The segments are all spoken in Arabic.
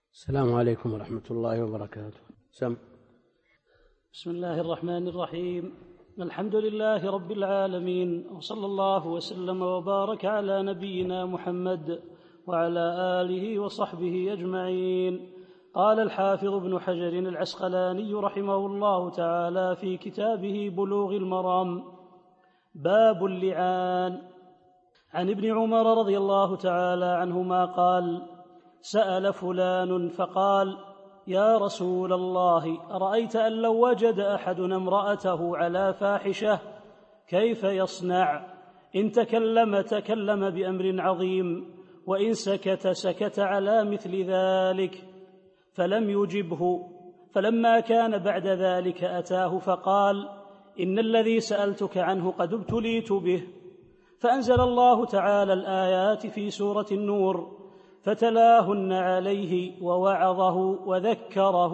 السلام عليكم ورحمة الله وبركاته. بسم الله الرحمن الرحيم. الحمد لله رب العالمين، وصلى الله وسلم وبارك على نبينا محمد وعلى آله وصحبه أجمعين. قال الحافظ ابن حجر العسقلاني رحمه الله تعالى في كتابه بلوغ المرام: باب اللعان. عن ابن عمر رضي الله تعالى عنهما قال: سأل فلان فقال: يا رسول الله، أرأيت أن لو وجد أحدنا امرأته على فاحشة كيف يصنع؟ إن تكلم بأمر عظيم، وإن سكت على مثل ذلك. فلم يجبه، فلما كان بعد ذلك أتاه فقال: إن الذي سألتك عنه قد ابتليت به. فأنزل الله تعالى الآيات في سورة النور، فتلاهن عليه ووعظه وذكره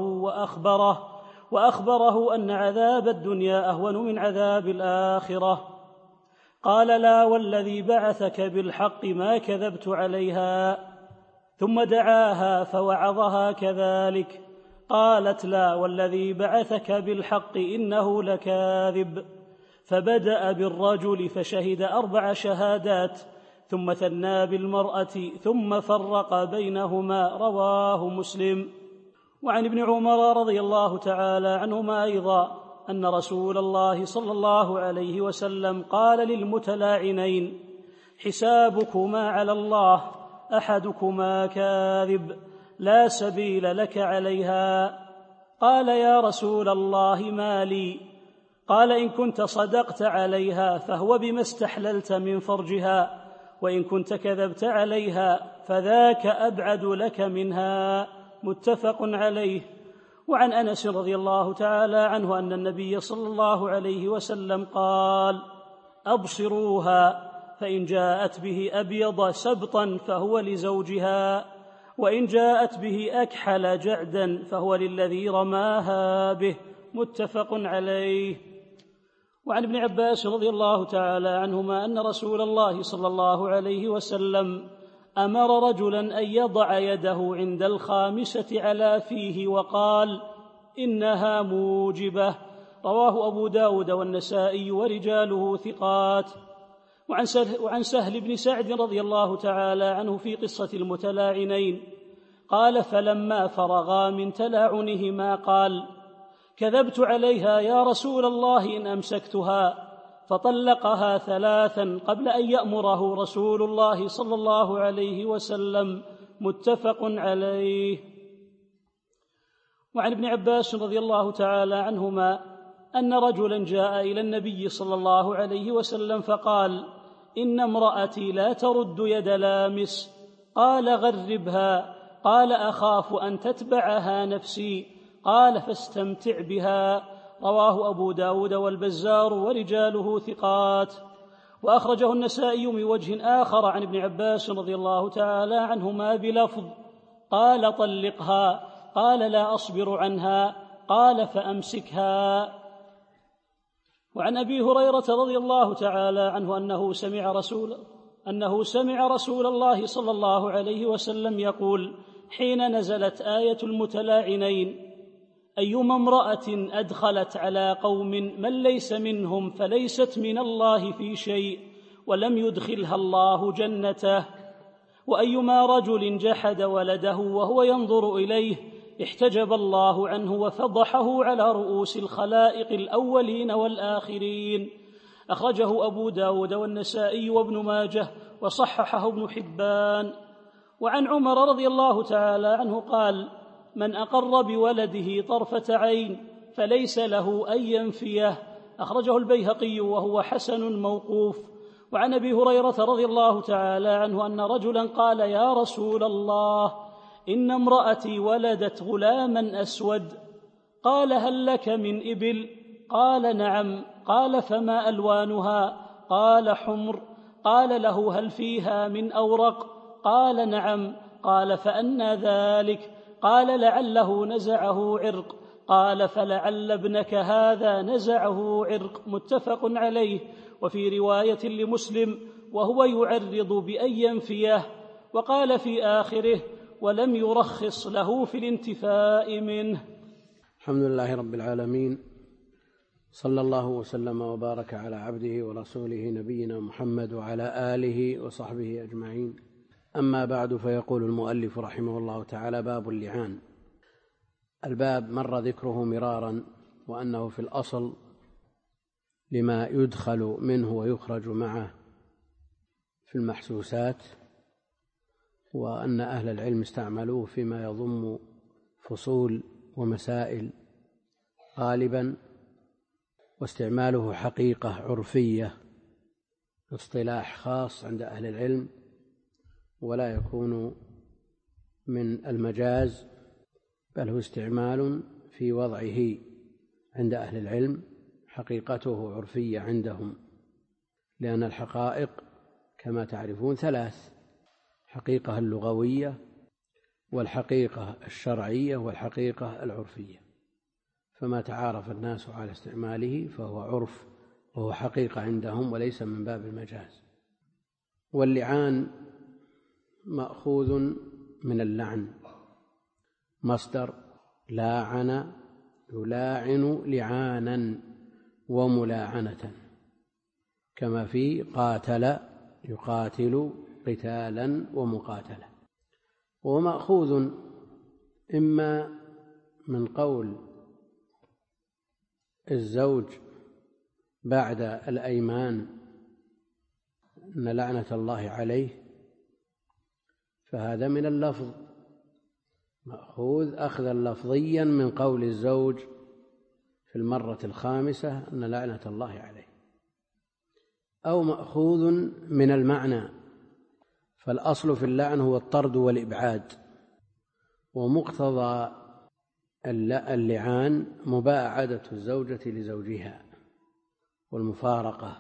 وأخبره أن عذاب الدنيا أهون من عذاب الآخرة. قال: لا والذي بعثك بالحق ما كذبت عليها. ثم دعاها فوعظها كذلك. قالت: لا والذي بعثك بالحق إنه لكاذب. فبدأ بالرجل فشهد 4 شهادات، ثم ثنى بالمرأة، ثم فرق بينهما. رواه مسلم. وعن ابن عمر رضي الله تعالى عنهما أيضا أن رسول الله صلى الله عليه وسلم قال للمتلاعنين: حسابكما على الله، أحدكما كاذب، لا سبيل لك عليها. قال: يا رسول الله ما لي؟ قال: إن كنت صدقت عليها فهو بما استحللت من فرجها، وإن كنت كذبت عليها فذاك أبعد لك منها. متفق عليه. وعن أنس رضي الله تعالى عنه أن النبي صلى الله عليه وسلم قال: أبصروها، فإن جاءت به أبيض سبطا فهو لزوجها، وإن جاءت به أكحل جعدا فهو للذي رماها به. متفق عليه. وعن ابن عباس رضي الله تعالى عنهما أن رسول الله صلى الله عليه وسلم أمر رجلا أن يضع يده عند 5 على فيه وقال: إنها موجبة. رواه أبو داود والنسائي ورجاله ثقات. وعن سهل بن سعد رضي الله تعالى عنه في قصة المتلاعنين قال: فلما فرغا من تلاعنهما قال: كذبت عليها يا رسول الله إن أمسكتها. فطلقها 3 قبل أن يأمره رسول الله صلى الله عليه وسلم. متفق عليه. وعن ابن عباس رضي الله تعالى عنهما أن رجلا جاء إلى النبي صلى الله عليه وسلم فقال: إن امرأتي لا ترد يد لامس. قال: غربها. قال: أخاف أن تتبعها نفسي. قال: فاستمتع بها. رواه أبو داود والبزار ورجاله ثقات. وأخرجه النسائي من وجه آخر عن ابن عباس رضي الله تعالى عنهما بلفظ: قال: طلقها. قال: لا أصبر عنها. قال: فأمسكها. وعن أبي هريرة رضي الله تعالى عنه أنه سمع رسول الله صلى الله عليه وسلم يقول حين نزلت آية المتلاعنين: أيما امرأة أدخلت على قوم من ليس منهم فليست من الله في شيء، ولم يدخلها الله جنته. وأيما رجل جحد ولده وهو ينظر إليه احتجب الله عنه وفضحه على رؤوس الخلائق الأولين والآخرين. أخرجه أبو داود والنسائي وابن ماجه وصححه ابن حبان. وعن عمر رضي الله تعالى عنه قال: من أقر بولده طرفة عين فليس له أن ينفيه. أخرجه البيهقي وهو حسن موقوف. وعن أبي هريرة رضي الله تعالى عنه أن رجلا قال: يا رسول الله، إن امرأتي ولدت غلاما أسود. قال: هل لك من إبل؟ قال: نعم. قال: فما ألوانها؟ قال: حمر. قال له: هل فيها من أورق؟ قال: نعم. قال: فأنى ذلك؟ قال: لعله نزعه عرق. قال: فلعل ابنك هذا نزعه عرق. متفق عليه. وفي رواية لمسلم: وهو يعرض بأن ينفيه. وقال في آخره: ولم يرخص له في الانتفاء منه. الحمد لله رب العالمين، صلى الله وسلم وبارك على عبده ورسوله نبينا محمد وعلى آله وصحبه أجمعين. أما بعد، فيقول المؤلف رحمه الله تعالى: باب اللعان. الباب مر ذكره مرارا، وأنه في الأصل لما يدخل منه ويخرج معه في المحسوسات، وأن أهل العلم استعملوه فيما يضم فصول ومسائل غالبا، واستعماله حقيقة عرفية اصطلاح خاص عند أهل العلم، ولا يكون من المجاز، بل هو استعمال في وضعه عند أهل العلم، حقيقته عرفية عندهم، لأن الحقائق كما تعرفون ثلاث: الحقيقة اللغوية، والحقيقة الشرعية، والحقيقة العرفية. فما تعارف الناس على استعماله فهو عرف، وهو حقيقة عندهم وليس من باب المجاز. واللعان مأخوذ من اللعن، مصدر لاعن يلاعن لعانا وملاعنة، كما في قاتل يقاتل قتالا ومقاتلة. ومأخوذ إما من قول الزوج بعد الأيمان أن لعنة الله عليه، فهذا من اللفظ، مأخوذ أخذا لفظيا من قول الزوج في المرة الخامسة أن لعنة الله عليه، أو مأخوذ من المعنى، فالأصل في اللعن هو الطرد والإبعاد، ومقتضى اللعان مباعدة الزوجة لزوجها والمفارقة.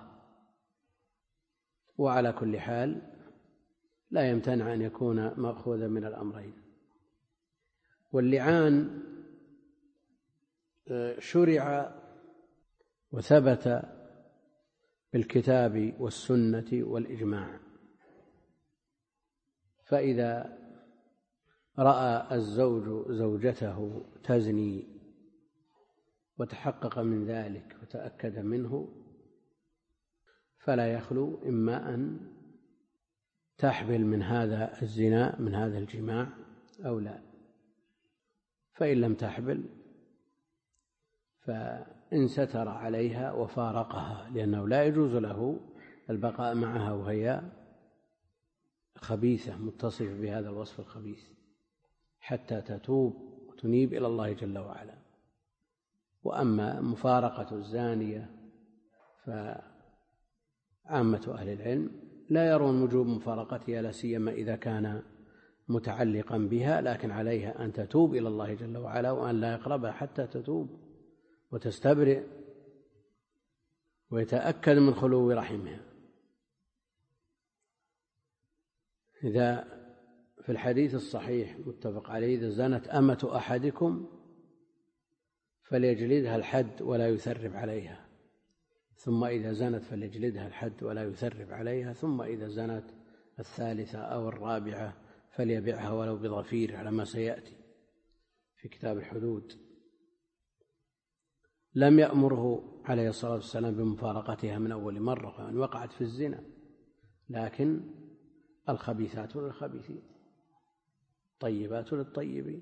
وعلى كل حال لا يمتنع أن يكون مأخوذا من الأمرين. واللعان شرع وثبت بالكتاب والسنة والإجماع. فإذا رأى الزوج زوجته تزني وتحقق من ذلك وتأكد منه، فلا يخلو إما أن تحبل من هذا الزنا، من هذا الجماع، أو لا. فإن لم تحبل فإن ستر عليها وفارقها، لأنه لا يجوز له البقاء معها وهي خبيثة متصفة بهذا الوصف الخبيث حتى تتوب وتنيب إلى الله جل وعلا. وأما مفارقة الزانية فعامة أهل العلم لا يرون وجوب مفارقتها، لا سيما إذا كان متعلقا بها، لكن عليها أن تتوب إلى الله جل وعلا، وأن لا يقربها حتى تتوب وتستبرئ ويتأكد من خلو رحمها. إذا في الحديث الصحيح متفق عليه: إذا زنت أمة أحدكم فليجلدها الحد ولا يثرب عليها، ثم إذا زنت فليجلدها الحد ولا يثرب عليها، ثم إذا زنت الثالثة أو الرابعة فليبعها ولو بضفير، على ما سيأتي في كتاب الحدود. لم يأمره عليه الصلاة والسلام بمفارقتها من أول مرة وأن وقعت في الزنا، لكن الخبيثات للخبيثين، الطيبات للطيبين.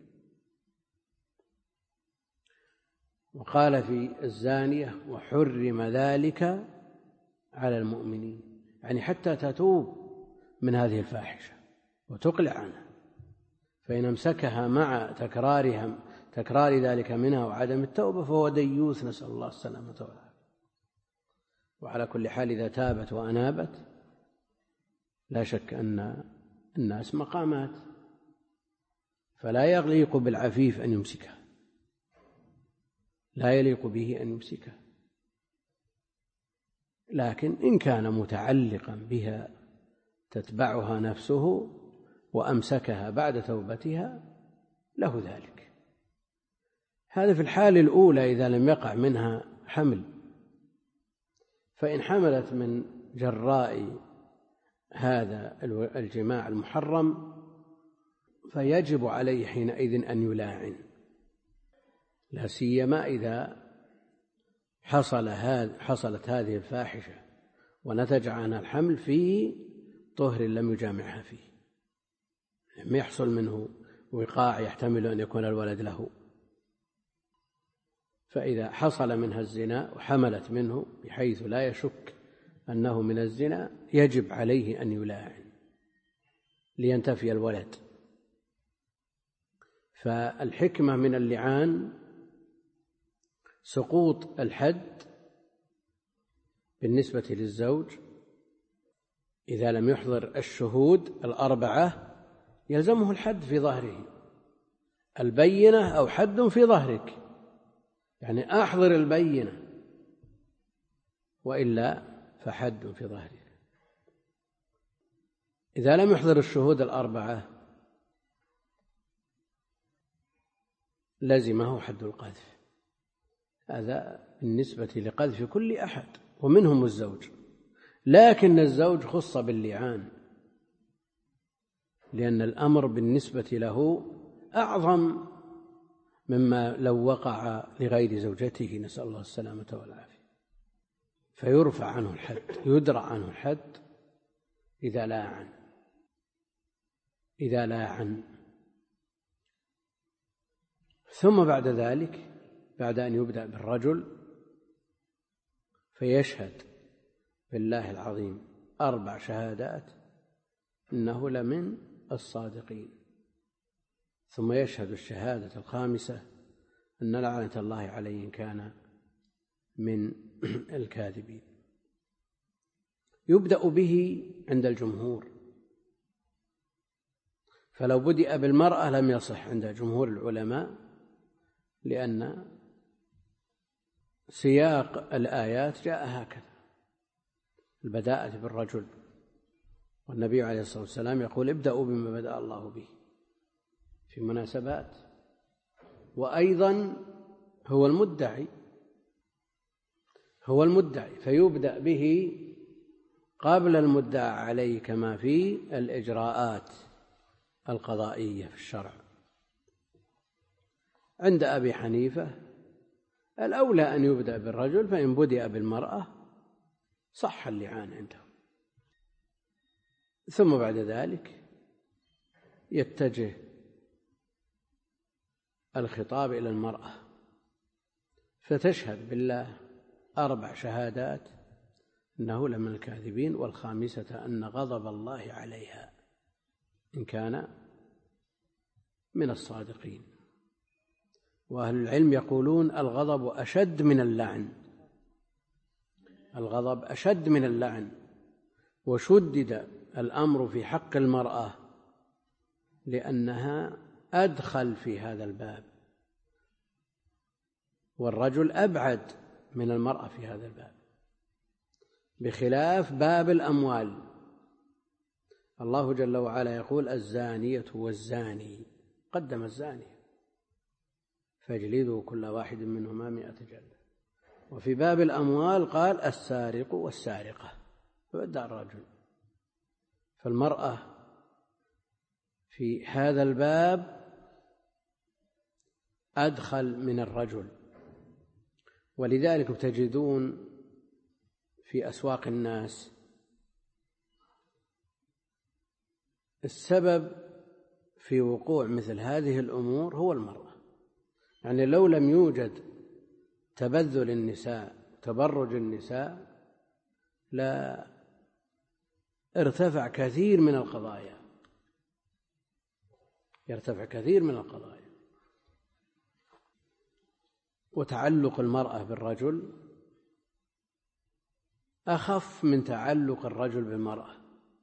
وقال في الزانية: وحرم ذلك على المؤمنين، يعني حتى تتوب من هذه الفاحشة وتقلع عنها، فإن امسكها مع تكرار ذلك منها وعدم التوبة فهو ديوث، نسأل الله السلامة والعافية. وعلى كل حال إذا تابت وأنابت لا شك أن الناس مقامات، فلا يليق بالعفيف أن يمسكها، لا يليق به أن يمسكها، لكن إن كان متعلقا بها تتبعها نفسه وأمسكها بعد توبتها له ذلك. هذا في الحال الأولى إذا لم يقع منها حمل. فإن حملت من جراء هذا الجماع المحرم فيجب عليه حينئذ أن يلاعن، لا سيما إذا حصلت هذه الفاحشة ونتج عنها الحمل في طهر لم يجامعها فيه، لم يحصل منه وقاع يحتمل أن يكون الولد له. فإذا حصل منها الزنا وحملت منه بحيث لا يشك أنه من الزنا يجب عليه أن يلاعن لينتفي الولد. فالحكمة من اللعان سقوط الحد بالنسبة للزوج إذا لم يحضر الشهود الأربعة، يلزمه الحد في ظهره، البينة أو حد في ظهرك، يعني أحضر البينة وإلا فحد في ظهرك. إذا لم يحضر الشهود الأربعة لزمه حد القذف. هذا بالنسبة لقذف كل أحد ومنهم الزوج، لكن الزوج خص باللعان لأن الأمر بالنسبة له أعظم مما لو وقع لغير زوجته، نسأل الله السلامة والعافية، فيرفع عنه الحد، يدرع عنه الحد إذا لاعن. ثم بعد ذلك، بعد أن يبدأ بالرجل، فيشهد بالله العظيم 4 شهادات إنه لمن الصادقين، ثم يشهد الشهادة الخامسة أن لعنة الله عليه إن كان من الكاذبين. يبدأ به عند الجمهور، فلو بدأ بالمرأة لم يصح عند جمهور العلماء، لأن سياق الآيات جاء هكذا، البداءة بالرجل، والنبي عليه الصلاة والسلام يقول ابدأوا بما بدأ الله به في مناسبات، وأيضا هو المدعي فيبدأ به قبل المدعى عليه، كما في الإجراءات القضائية في الشرع. عند أبي حنيفة الأولى أن يبدأ بالرجل، فإن بدأ بالمرأة صح اللعان عنده. ثم بعد ذلك يتجه الخطاب إلى المرأة، فتشهد بالله 4 شهادات إنه لمن الكاذبين، والخامسة أن غضب الله عليها إن كان من الصادقين. وأهل العلم يقولون الغضب أشد من اللعن، الغضب أشد من اللعن، وشدد الأمر في حق المرأة لأنها أدخل في هذا الباب، والرجل أبعد من المرأة في هذا الباب، بخلاف باب الأموال. الله جل وعلا يقول الزانية والزاني، قدم الزاني فاجلدوا كل واحد منهما 100 جلدة. وفي باب الأموال قال السارق والسارقة، فبدأ الرجل. فالمرأة في هذا الباب أدخل من الرجل، ولذلك تجدون في أسواق الناس السبب في وقوع مثل هذه الأمور هو المرأة. يعني لو لم يوجد تبذل النساء تبرج النساء لا ارتفع كثير من القضايا، يرتفع كثير من القضايا. وتعلق المرأة بالرجل أخف من تعلق الرجل بالمرأة،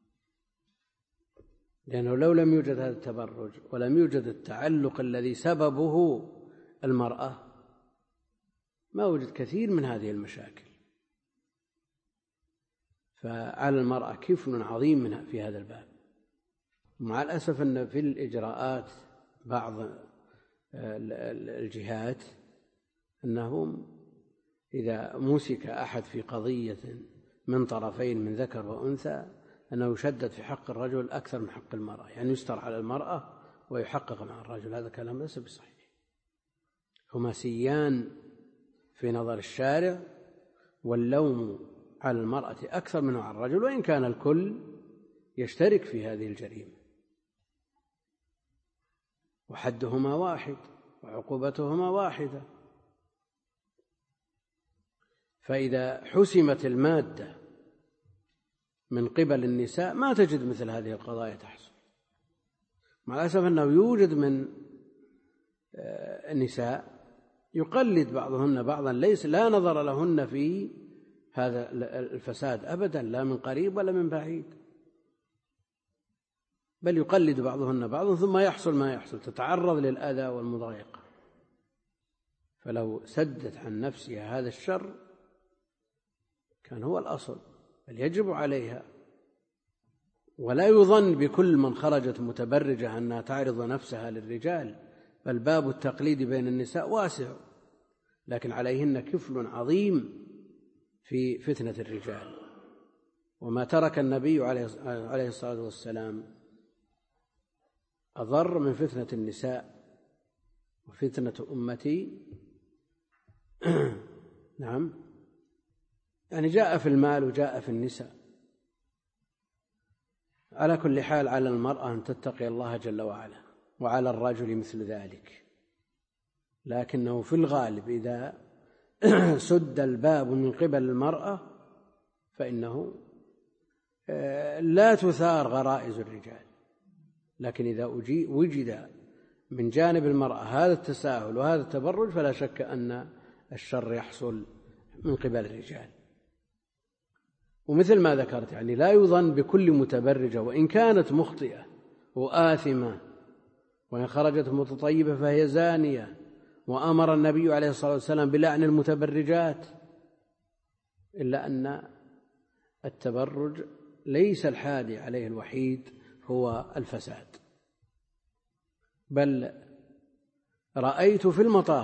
لأنه لو لم يوجد هذا التبرج ولم يوجد التعلق الذي سببه المرأة ما وجد كثير من هذه المشاكل. فعلى المرأة كفل عظيم في هذا الباب. مع الأسف أن في الإجراءات بعض الجهات أنهم إذا مسك أحد في قضية من طرفين من ذكر وأنثى أنه يشدد في حق الرجل أكثر من حق المرأة، يعني يستر على المرأة ويحقق مع الرجل، هذا كلام ليس بصحيح. هما سيان في نظر الشارع، واللوم على المرأة أكثر منه على الرجل، وإن كان الكل يشترك في هذه الجريمة، وحدهما واحد وعقوبتهما واحدة. فإذا حسمت المادة من قبل النساء ما تجد مثل هذه القضايا تحصل. مع الأسف أنه يوجد من النساء يقلد بعضهن بعضا، لا نظر لهن في هذا الفساد أبدا، لا من قريب ولا من بعيد، بل يقلد بعضهن بعضا، ثم يحصل ما يحصل، تتعرض للأذى والمضايقة. فلو سدت عن نفسها هذا الشر كان هو الأصل، بل يجب عليها. ولا يظن بكل من خرجت متبرجة أنها تعرض نفسها للرجال، بل باب التقليد بين النساء واسع، لكن عليهن كفل عظيم في فتنة الرجال. وما ترك النبي عليه الصلاة والسلام أضر من فتنة النساء وفتنة أمتي. نعم، يعني جاء في المال وجاء في النساء. على كل حال على المرأة أن تتقي الله جل وعلا، وعلى الرجل مثل ذلك، لكنه في الغالب إذا سد الباب من قبل المرأة فإنه لا تثار غرائز الرجال. لكن إذا وجد من جانب المرأة هذا التساهل وهذا التبرج فلا شك أن الشر يحصل من قبل الرجال. ومثل ما ذكرت، يعني لا يظن بكل متبرجة وإن كانت مخطئة وآثمة، وإن خرجت متطيبة فهي زانية، وأمر النبي عليه الصلاة والسلام بلعن المتبرجات، إلا أن التبرج ليس الحادي عليه الوحيد هو الفساد. بل رأيت في المطاف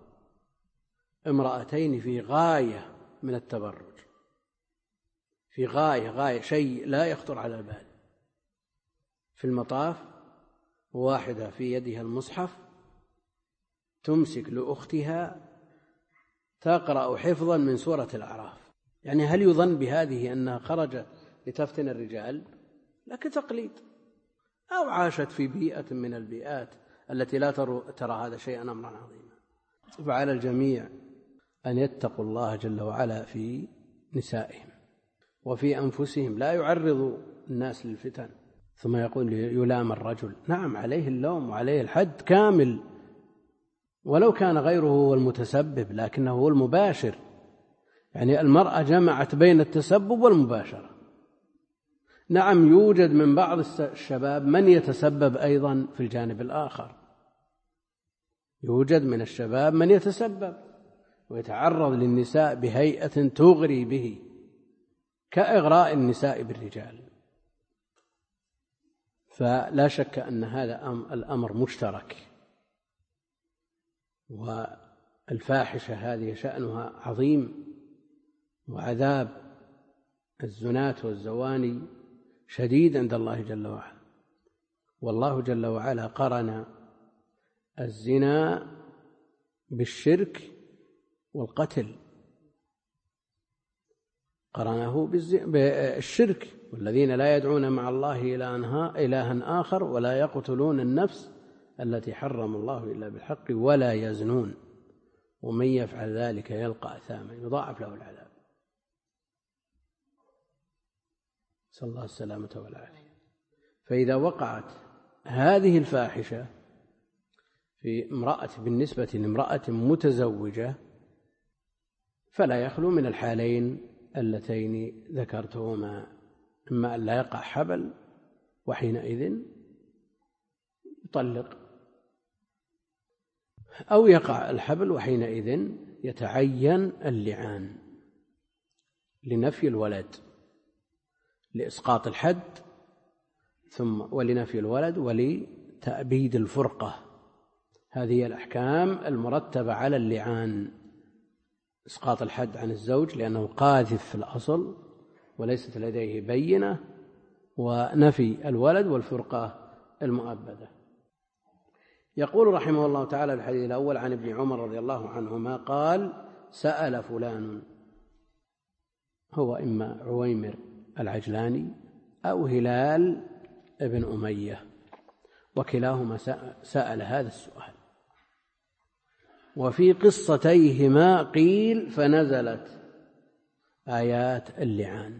امرأتين في غاية من التبرج، في غاية شيء لا يخطر على البال. في المطاف واحدة في يدها المصحف تمسك لأختها تقرأ حفظا من سورة الأعراف. يعني هل يظن بهذه أنها خرجت لتفتن الرجال؟ لكن تقليد، أو عاشت في بيئة من البيئات التي لا ترى هذا شيئا أمرا عظيما. فعلى الجميع أن يتقوا الله جل وعلا في نسائهم وفي أنفسهم، لا يعرضوا الناس للفتن. ثم يقول يلام الرجل، نعم عليه اللوم وعليه الحد كامل، ولو كان غيره هو المتسبب لكنه هو المباشر. يعني المرأة جمعت بين التسبب والمباشرة. نعم يوجد من بعض الشباب من يتسبب أيضا في الجانب الآخر، يوجد من الشباب من يتسبب ويتعرض للنساء بهيئة تغري به، كإغراء النساء بالرجال. فلا شك أن هذا الأمر مشترك، والفاحشة هذه شأنها عظيم، وعذاب الزنات والزواني شديد عند الله جل وعلا. والله جل وعلا قرن الزنا بالشرك والقتل، قرنه بالشرك، والذين لا يدعون مع الله إلها آخر ولا يقتلون النفس التي حرم الله إلا بالحق ولا يزنون ومن يفعل ذلك يلقى أثاما يضاعف له العذاب. نسأل الله السلامة والعافية. فإذا وقعت هذه الفاحشة في امرأة بالنسبة لامرأة متزوجة فلا يخلو من الحالين اللتين ذكرتهما، إما أن لا يقع حبل وحينئذ يطلق، أو يقع الحبل وحينئذ يتعين اللعان لنفي الولد، لإسقاط الحد ولنفي الولد ولتأبيد الفرقة. هذه الأحكام المرتبة على اللعان: إسقاط الحد عن الزوج لأنه قاذف في الأصل وليست لديه بينة، ونفي الولد والفرقة المؤبدة. يقول رحمه الله تعالى الحديث الأول عن ابن عمر رضي الله عنهما قال: سأل فلان، هو إما عويمر العجلاني أو هلال ابن أمية، وكلاهما سأل هذا السؤال. وفي قصتيهما قيل فنزلت آيات اللعان،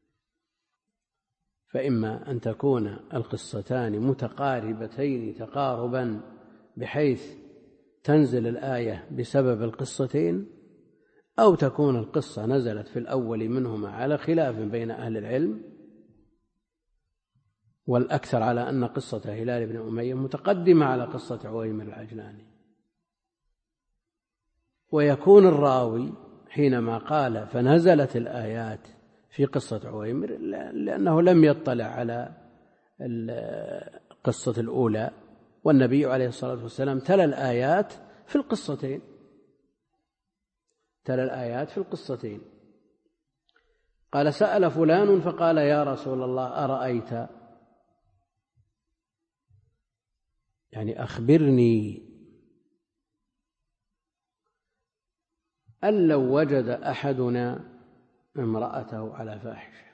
فإما أن تكون القصتان متقاربتين تقاربا بحيث تنزل الآية بسبب القصتين، أو تكون القصة نزلت في الأول منهما على خلاف بين أهل العلم، والأكثر على أن قصة هلال بن أمية متقدمة على قصة عويمر العجلاني. ويكون الراوي حينما قال فنزلت الآيات في قصة عويمر لأنه لم يطلع على القصة الأولى، والنبي عليه الصلاة والسلام تلا الآيات في القصتين، تلا الآيات في القصتين. قال: سأل فلان فقال: يا رسول الله أرأيت، يعني أخبرني، أن لو وجد أحدنا امرأته على فاحشة،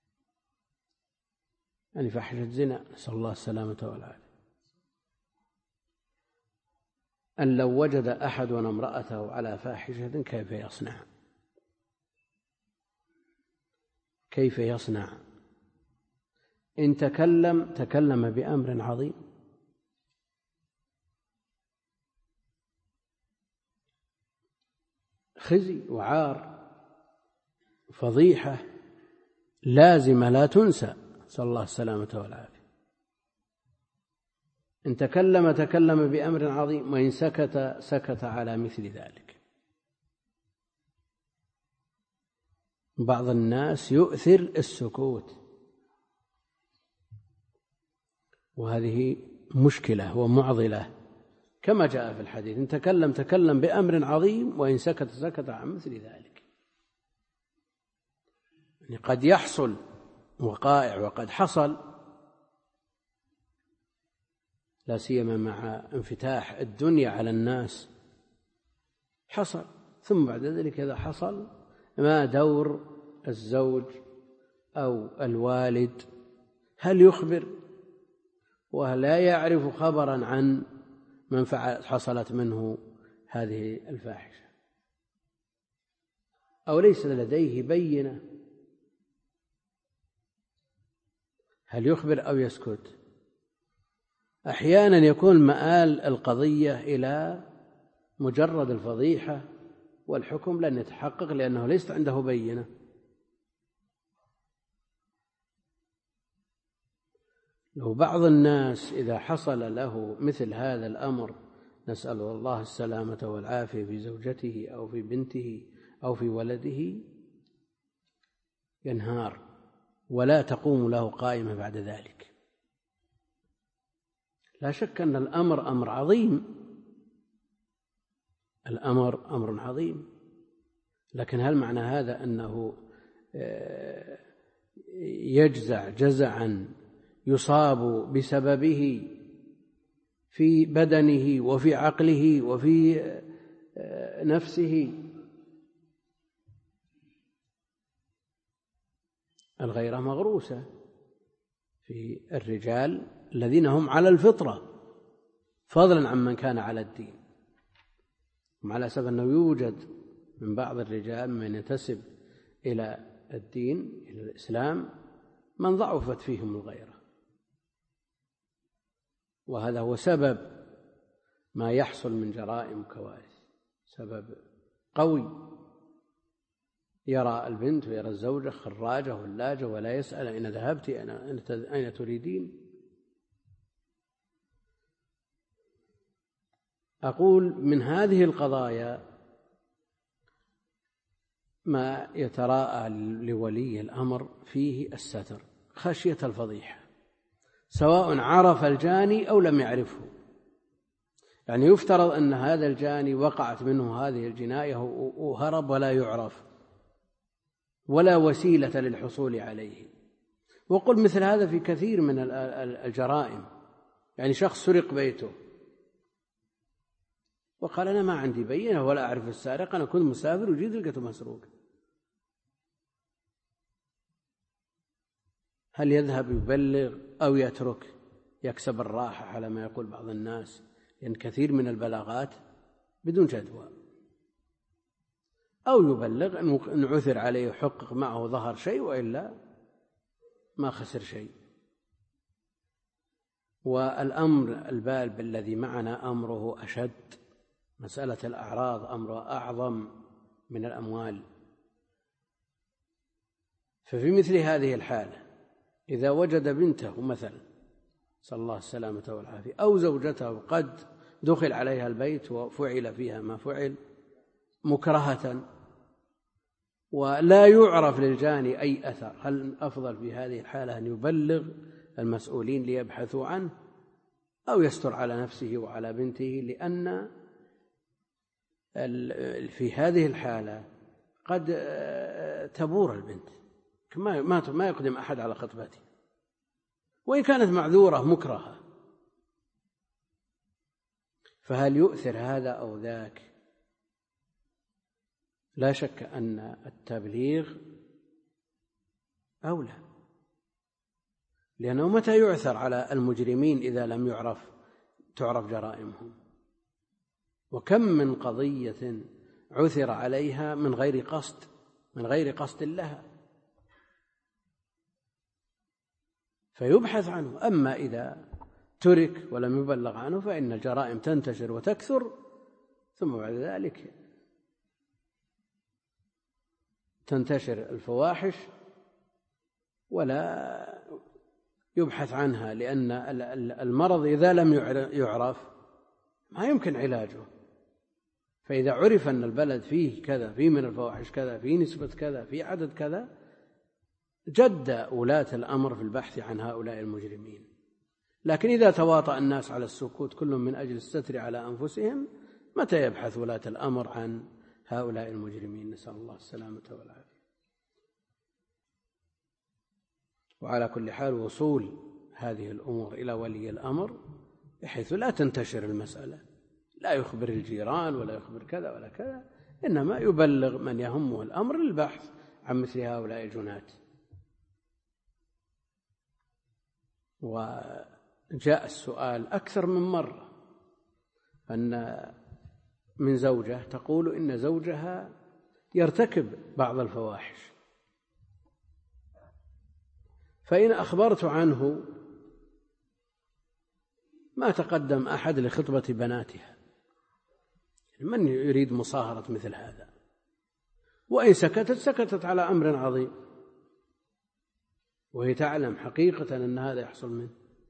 يعني فاحشة زنا، نسأل الله السلامة والعافية، أن لو وجد أحدنا امرأته على فاحشة كيف يصنع؟ كيف يصنع؟ إن تكلم بأمر عظيم، خزي وعار فضيحة لازمة لا تنسى، نسأل الله السلامة والعافية. إن تكلم بأمر عظيم، وإن سكت على مثل ذلك. بعض الناس يؤثر السكوت، وهذه مشكلة ومعضلة، كما جاء في الحديث: إن تكلم بأمر عظيم، وإن سكت عن مثل ذلك. يعني قد يحصل وقائع، وقد حصل، لا سيما مع انفتاح الدنيا على الناس، حصل، ثم بعد ذلك إذا حصل ما دور الزوج أو الوالد؟ هل يخبر وهل لا يعرف خبرا عن من حصلت منه هذه الفاحشة، أو ليس لديه بينة؟ هل يخبر أو يسكت؟ أحيانا يكون مآل القضية إلى مجرد الفضيحة، والحكم لن يتحقق لأنه ليس عنده بينة. لو بعض الناس إذا حصل له مثل هذا الأمر، نسأل الله السلامة والعافية، في زوجته أو في بنته أو في ولده، ينهار ولا تقوم له قائمة بعد ذلك. لا شك أن الأمر أمر عظيم، الأمر أمر عظيم، لكن هل معنى هذا أنه يجزع جزعا يصاب بسببه في بدنه وفي عقله وفي نفسه؟ الغيرة مغروسة في الرجال الذين هم على الفطرة، فضلا عمن كان على الدين. مع الأسف أنه يوجد من بعض الرجال من ينتسب إلى الدين، إلى الإسلام، من ضعفت فيهم الغيرة، وهذا هو سبب ما يحصل من جرائم وكوارث، سبب قوي. يرى البنت ويرى الزوجة خراجة ولاجة ولا يسأل: أين ذهبت؟ أين تريدين؟ أقول من هذه القضايا ما يتراءى لولي الأمر فيه الستر خشية الفضيحة، سواء عرف الجاني أو لم يعرفه. يعني يفترض أن هذا الجاني وقعت منه هذه الجناية وهرب ولا يعرف ولا وسيلة للحصول عليه. وقل مثل هذا في كثير من الجرائم، يعني شخص سرق بيته وقال أنا ما عندي بينة ولا أعرف السارق، أنا كنت مسافر وجيت لقيته مسروق، هل يذهب يبلغ أو يترك يكسب الراحة على ما يقول بعض الناس؟ لأن كثير من البلاغات بدون جدوى، أو يبلغ إن عثر عليه يحقق معه ظهر شيء، وإلا ما خسر شيء. والأمر الباب الذي معنا أمره أشد، مسألة الأعراض أمره أعظم من الأموال. ففي مثل هذه الحالة إذا وجد بنته مثلا، صلى الله السلامة والعافية، أو زوجته قد دخل عليها البيت وفعل فيها ما فعل مكرهة ولا يعرف للجاني أي أثر، هل الأفضل في هذه الحالة أن يبلغ المسؤولين ليبحثوا عنه، أو يستر على نفسه وعلى بنته؟ لأن في هذه الحالة قد تبور البنت، ما يقدم أحد على خطبته، وإن كانت معذورة مكرهة، فهل يؤثر هذا أو ذاك؟ لا شك أن التبليغ أولى، لأنه متى يعثر على المجرمين إذا لم تعرف جرائمهم؟ وكم من قضية عثر عليها من غير قصد لها، فيبحث عنه. أما إذا ترك ولم يبلغ عنه فإن الجرائم تنتشر وتكثر، ثم بعد ذلك تنتشر الفواحش ولا يبحث عنها، لأن المرض إذا لم يعرف ما يمكن علاجه. فإذا عرف أن البلد فيه كذا، فيه من الفواحش كذا، فيه نسبة كذا، فيه عدد كذا، جد ولاة الأمر في البحث عن هؤلاء المجرمين. لكن إذا تواطأ الناس على السكوت كل من أجل الستر على أنفسهم، متى يبحث ولاة الأمر عن هؤلاء المجرمين؟ نسأل الله السلامة والعافية. وعلى كل حال وصول هذه الأمور إلى ولي الأمر بحيث لا تنتشر المسألة، لا يخبر الجيران ولا يخبر كذا ولا كذا، إنما يبلغ من يهمه الأمر للبحث عن مثل هؤلاء الجنات. وجاء السؤال أكثر من مرة أن من زوجة تقول إن زوجها يرتكب بعض الفواحش، فإن أخبرت عنه ما تقدم أحد لخطبة بناتها، من يريد مصاهرة مثل هذا؟ وإن سكتت على أمر عظيم، وهي تعلم حقيقة أن هذا يحصل منه.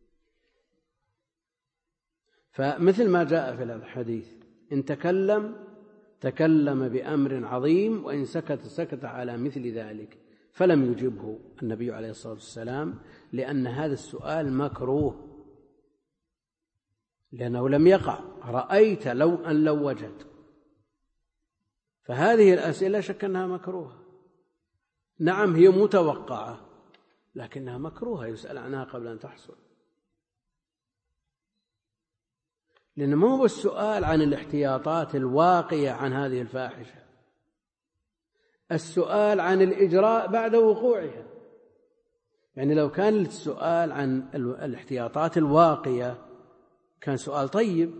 فمثل ما جاء في الحديث، إن تكلم بأمر عظيم، وإن سكت على مثل ذلك، فلم يجبه النبي عليه الصلاة والسلام، لأن هذا السؤال مكروه، لأنه لم يقع. رأيت لو وجد، فهذه الأسئلة شك أنها مكروهة. نعم هي متوقعة، لكنها مكروهة، يسأل عنها قبل أن تحصل. لأن ما هو السؤال عن الاحتياطات الواقية عن هذه الفاحشة، السؤال عن الإجراء بعد وقوعها. يعني لو كان السؤال عن الاحتياطات الواقية كان سؤال طيب،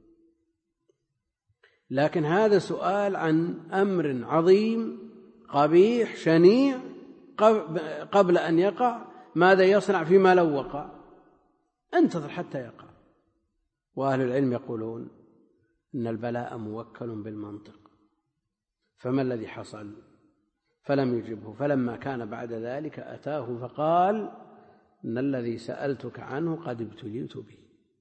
لكن هذا سؤال عن أمر عظيم قبيح شنيع قبل أن يقع. ماذا يصنع فيما لو وقع؟ انتظر حتى يقع. وأهل العلم يقولون إن البلاء موكل بالمنطق. فما الذي حصل؟ فلم يجبه، فلما كان بعد ذلك أتاه فقال إن الذي سألتك عنه قد ابتليت به،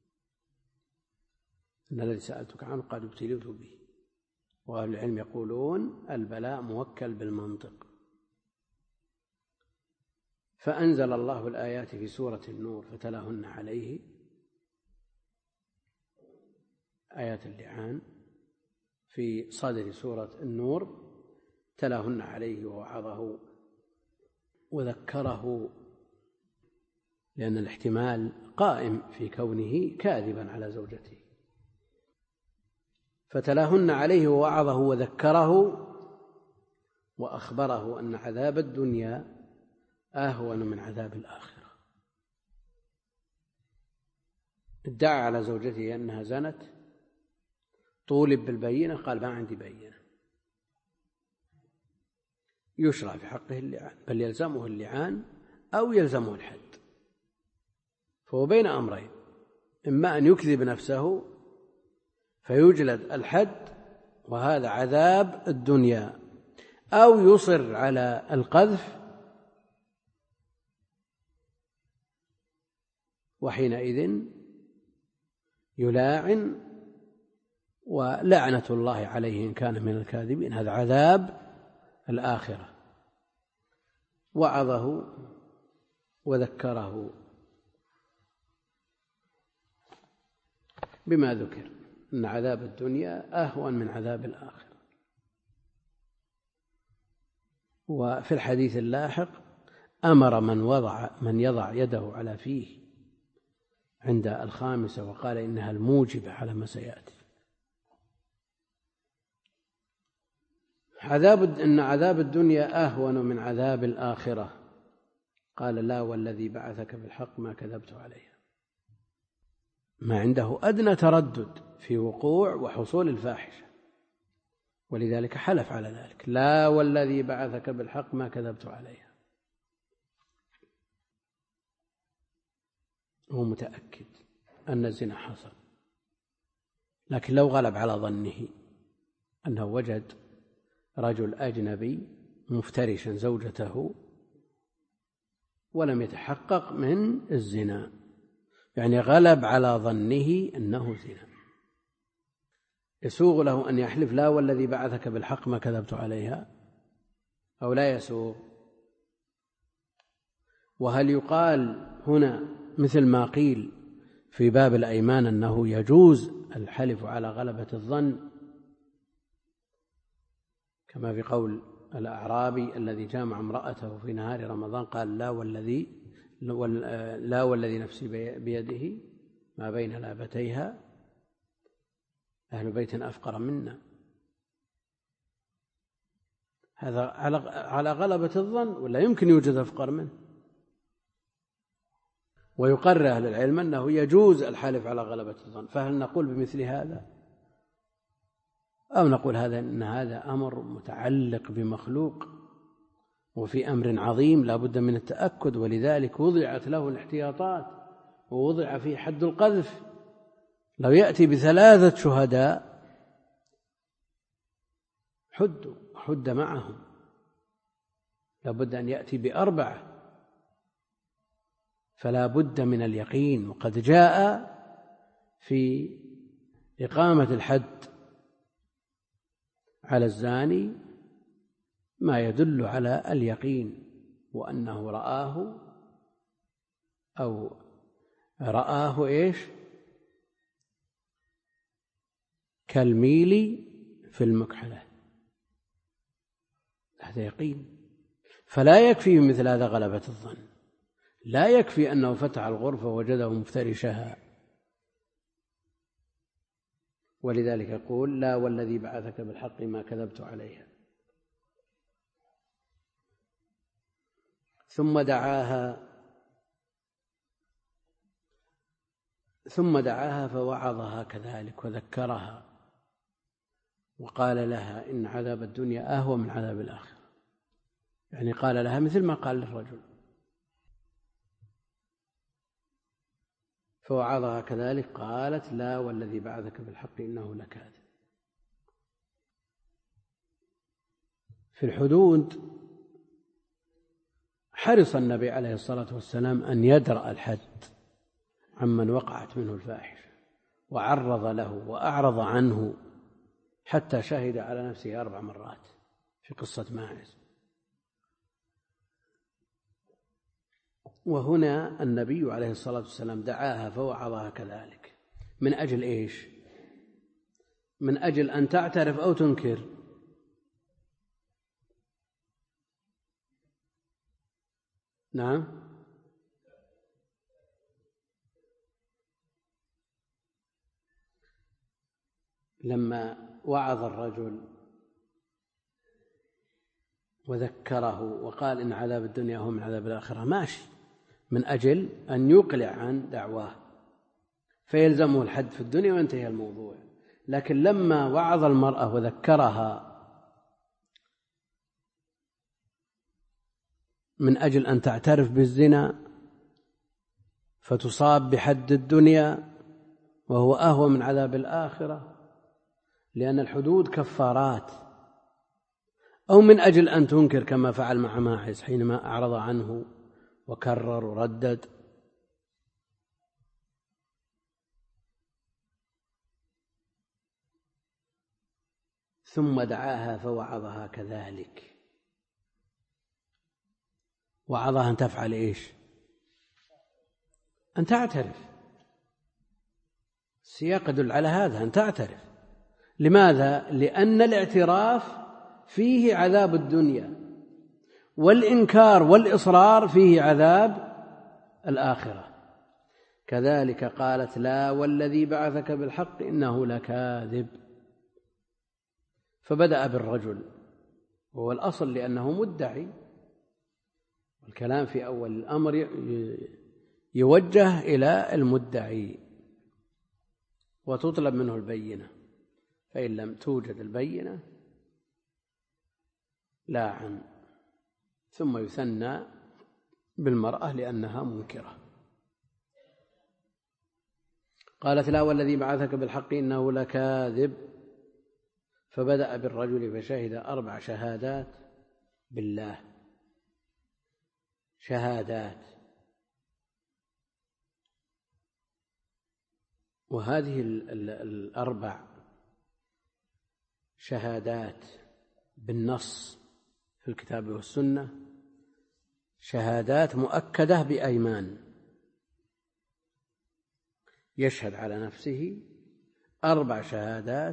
إن الذي سألتك عنه قد ابتليت به. وأهل العلم يقولون البلاء موكل بالمنطق. فأنزل الله الآيات في سورة النور فتلاهن عليه، آيات اللعان في صدر سورة النور، تلاهن عليه ووعظه وذكره، لأن الاحتمال قائم في كونه كاذبا على زوجته. فتلاهن عليه ووعظه وذكره وأخبره أن عذاب الدنيا أهون من عذاب الآخرة. ادعى على زوجته أنها زنت، طولب بالبينة، قال ما عندي بينة، يشرع في حقه اللعان، بل يلزمه اللعان أو يلزمه الحد. فهو بين أمرين، إما أن يكذب نفسه فيجلد الحد وهذا عذاب الدنيا، أو يصر على القذف وحينئذ يلاعن ولعنة الله عليه إن كان من الكاذبين. هذا عذاب الآخرة. وعظه وذكره بما ذكر أن عذاب الدنيا أهون من عذاب الآخرة. وفي الحديث اللاحق أمر من يضع يده على فيه عند الخامسة وقال إنها الموجبة على ما سيأتي. إن عذاب الدنيا أهون من عذاب الآخرة. قال لا والذي بعثك بالحق ما كذبت عليها. ما عنده أدنى تردد في وقوع وحصول الفاحشة، ولذلك حلف على ذلك، لا والذي بعثك بالحق ما كذبت عليها. هو متأكد أن الزنا حصل، لكن لو غلب على ظنه أنه وجد رجل أجنبي مفترشا زوجته ولم يتحقق من الزنا، يعني غلب على ظنه أنه زنا، يسوغ له أن يحلف لا والذي بعثك بالحق ما كذبت عليها أو لا يسوغ؟ وهل يقال هنا مثل ما قيل في باب الأيمان أنه يجوز الحلف على غلبة الظن، كما في قول الأعرابي الذي جامع امرأته في نهار رمضان قال لا والذي نفسي بيده ما بين لابتيها أهل بيت أفقر منا. هذا على غلبة الظن، ولا يمكن يوجد أفقر منه؟ ويقرر أهل العلم أنه يجوز الحلف على غلبة الظن. فهل نقول بمثل هذا أو نقول أن هذا أمر متعلق بمخلوق وفي أمر عظيم لا بد من التأكد، ولذلك وضعت له الاحتياطات ووضع فيه حد القذف. لو يأتي ب3 شهداء حد معهم، لا بد أن يأتي ب4، فلا بد من اليقين. وقد جاء في إقامة الحد على الزاني ما يدل على اليقين، وأنه رآه كالميل في المكحلة، هذا يقين. فلا يكفي مثل هذا غلبة الظن، لا يكفي أنه فتح الغرفة ووجده مفترشها. ولذلك يقول لا والذي بعثك بالحق ما كذبت عليها. ثم دعاها فوعظها كذلك وذكرها وقال لها إن عذاب الدنيا أهون من عذاب الآخرة، يعني قال لها مثل ما قال للرجل. فوعظها كذلك قالت لا والذي بعثك بالحق إنه لكاذب. في الحدود حرص النبي عليه الصلاة والسلام أن يدرأ الحد عمن وقعت منه الفاحشة، وعرض له وأعرض عنه حتى شهد على نفسه 4 مرات في قصة ماعز. وهنا النبي عليه الصلاة والسلام دعاها فوعظها كذلك من أجل إيش؟ من أجل أن تعترف أو تنكر. نعم، لما وعظ الرجل وذكره وقال إن عذاب الدنيا هو من عذاب الآخرة ماشي، من أجل أن يقلع عن دعواه فيلزمه الحد في الدنيا وينتهي الموضوع. لكن لما وعظ المرأة وذكرها من أجل أن تعترف بالزنا فتصاب بحد الدنيا وهو أهون من عذاب الآخرة، لأن الحدود كفارات، أو من أجل أن تنكر كما فعل مع ماعز حينما أعرض عنه وكرر وردد. ثم دعاها فوعظها كذلك. وعظها أن تفعل إيش؟ أن تعترف. السياق يدل على هذا، أن تعترف. لماذا؟ لأن الاعتراف فيه عذاب الدنيا، والإنكار والإصرار فيه عذاب الآخرة. كذلك قالت لا والذي بعثك بالحق إنه لكاذب. فبدأ بالرجل وهو الأصل لأنه مدعي، والكلام في أول الأمر يوجه إلى المدعي وتطلب منه البينة، فإن لم توجد البينة لاعن، ثم يثنى بالمرأة لأنها منكرة. قالت لا والذي بعثك بالحق إنه لكاذب. فبدأ بالرجل فشهد 4 شهادات بالله، شهادات، وهذه 4 شهادات بالنص في الكتاب والسنة شهادات مؤكدة بأيمان. يشهد على نفسه 4 شهادات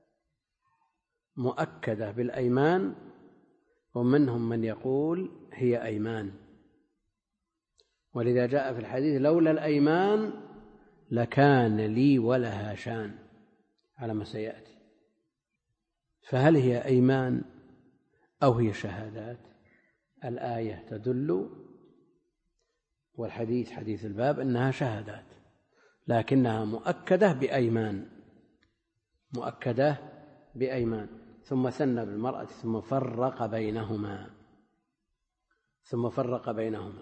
مؤكدة بالأيمان، ومنهم من يقول هي أيمان، ولذا جاء في الحديث لولا الأيمان لكان لي ولها شان، على ما سيأتي. فهل هي أيمان أو هي شهادات؟ الآية تدل والحديث حديث الباب أنها شهادات، لكنها مؤكدة بأيمان، مؤكدة بأيمان. ثم ثنى بالمرأة ثم فرق بينهما.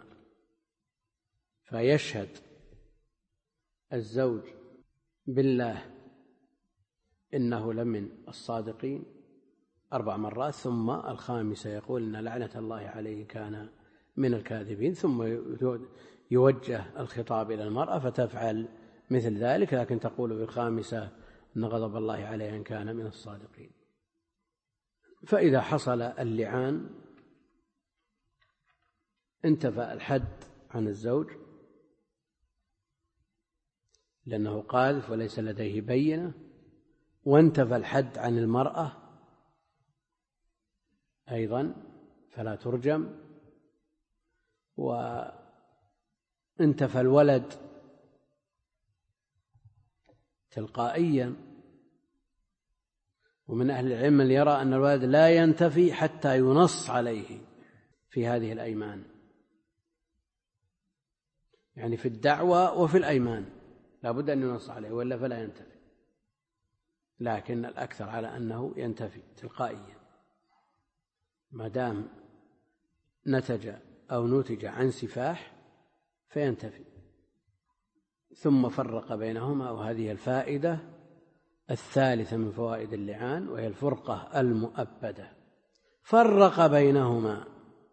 فيشهد الزوج بالله إنه لمن الصادقين 4 مرات، ثم الخامسة يقول إن لعنة الله عليه كان من الكاذبين، ثم يوجه الخطاب إلى المرأة فتفعل مثل ذلك، لكن تقول في الخامسة إن غضب الله عليه إن كان من الصادقين. فإذا حصل اللعان انتفى الحد عن الزوج لأنه قاذف وليس لديه بينة، وانتفى الحد عن المرأة أيضا فلا ترجم، وانتفى الولد تلقائيا. ومن أهل العلم من يرى أن الولد لا ينتفي حتى ينص عليه في هذه الأيمان، يعني في الدعوة وفي الأيمان لا بد أن ينص عليه وإلا فلا ينتفي، لكن الأكثر على أنه ينتفي تلقائيا ما دام نتج عن سفاح فينتفي. ثم فرق بينهما، وهذه الفائدة الثالثة من فوائد اللعان، وهي الفرقة المؤبدة. فرق بينهما،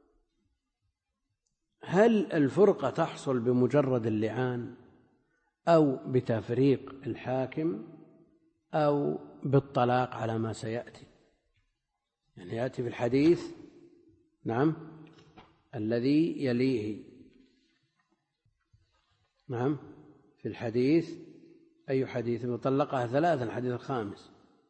هل الفرقة تحصل بمجرد اللعان أو بتفريق الحاكم أو بالطلاق على ما سيأتي؟ يعني يأتي في الحديث نعم الذي يليه، نعم في الحديث أي حديث؟ وطلقها 3، الحديث الخامس،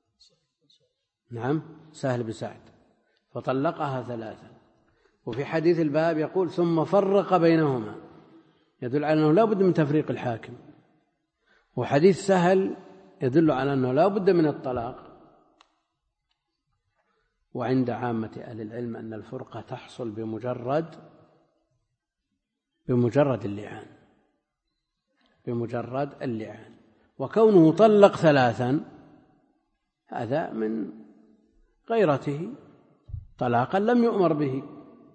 نعم سهل بن سعد، فطلقها 3. وفي حديث الباب يقول ثم فرق بينهما، يدل على أنه لا بد من تفريق الحاكم. وحديث سهل يدل على أنه لا بد من الطلاق. وعند عامة أهل العلم أن الفرقة تحصل بمجرد اللعان. وكونه طلق 3 هذا من غيرته، طلاقا لم يؤمر به.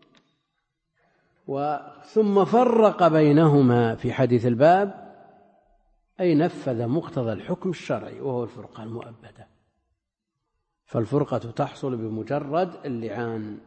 ثم فرق بينهما في حديث الباب، أي نفذ مقتضى الحكم الشرعي وهو الفرقة المؤبدة. فالفرقة تحصل بمجرد اللعان.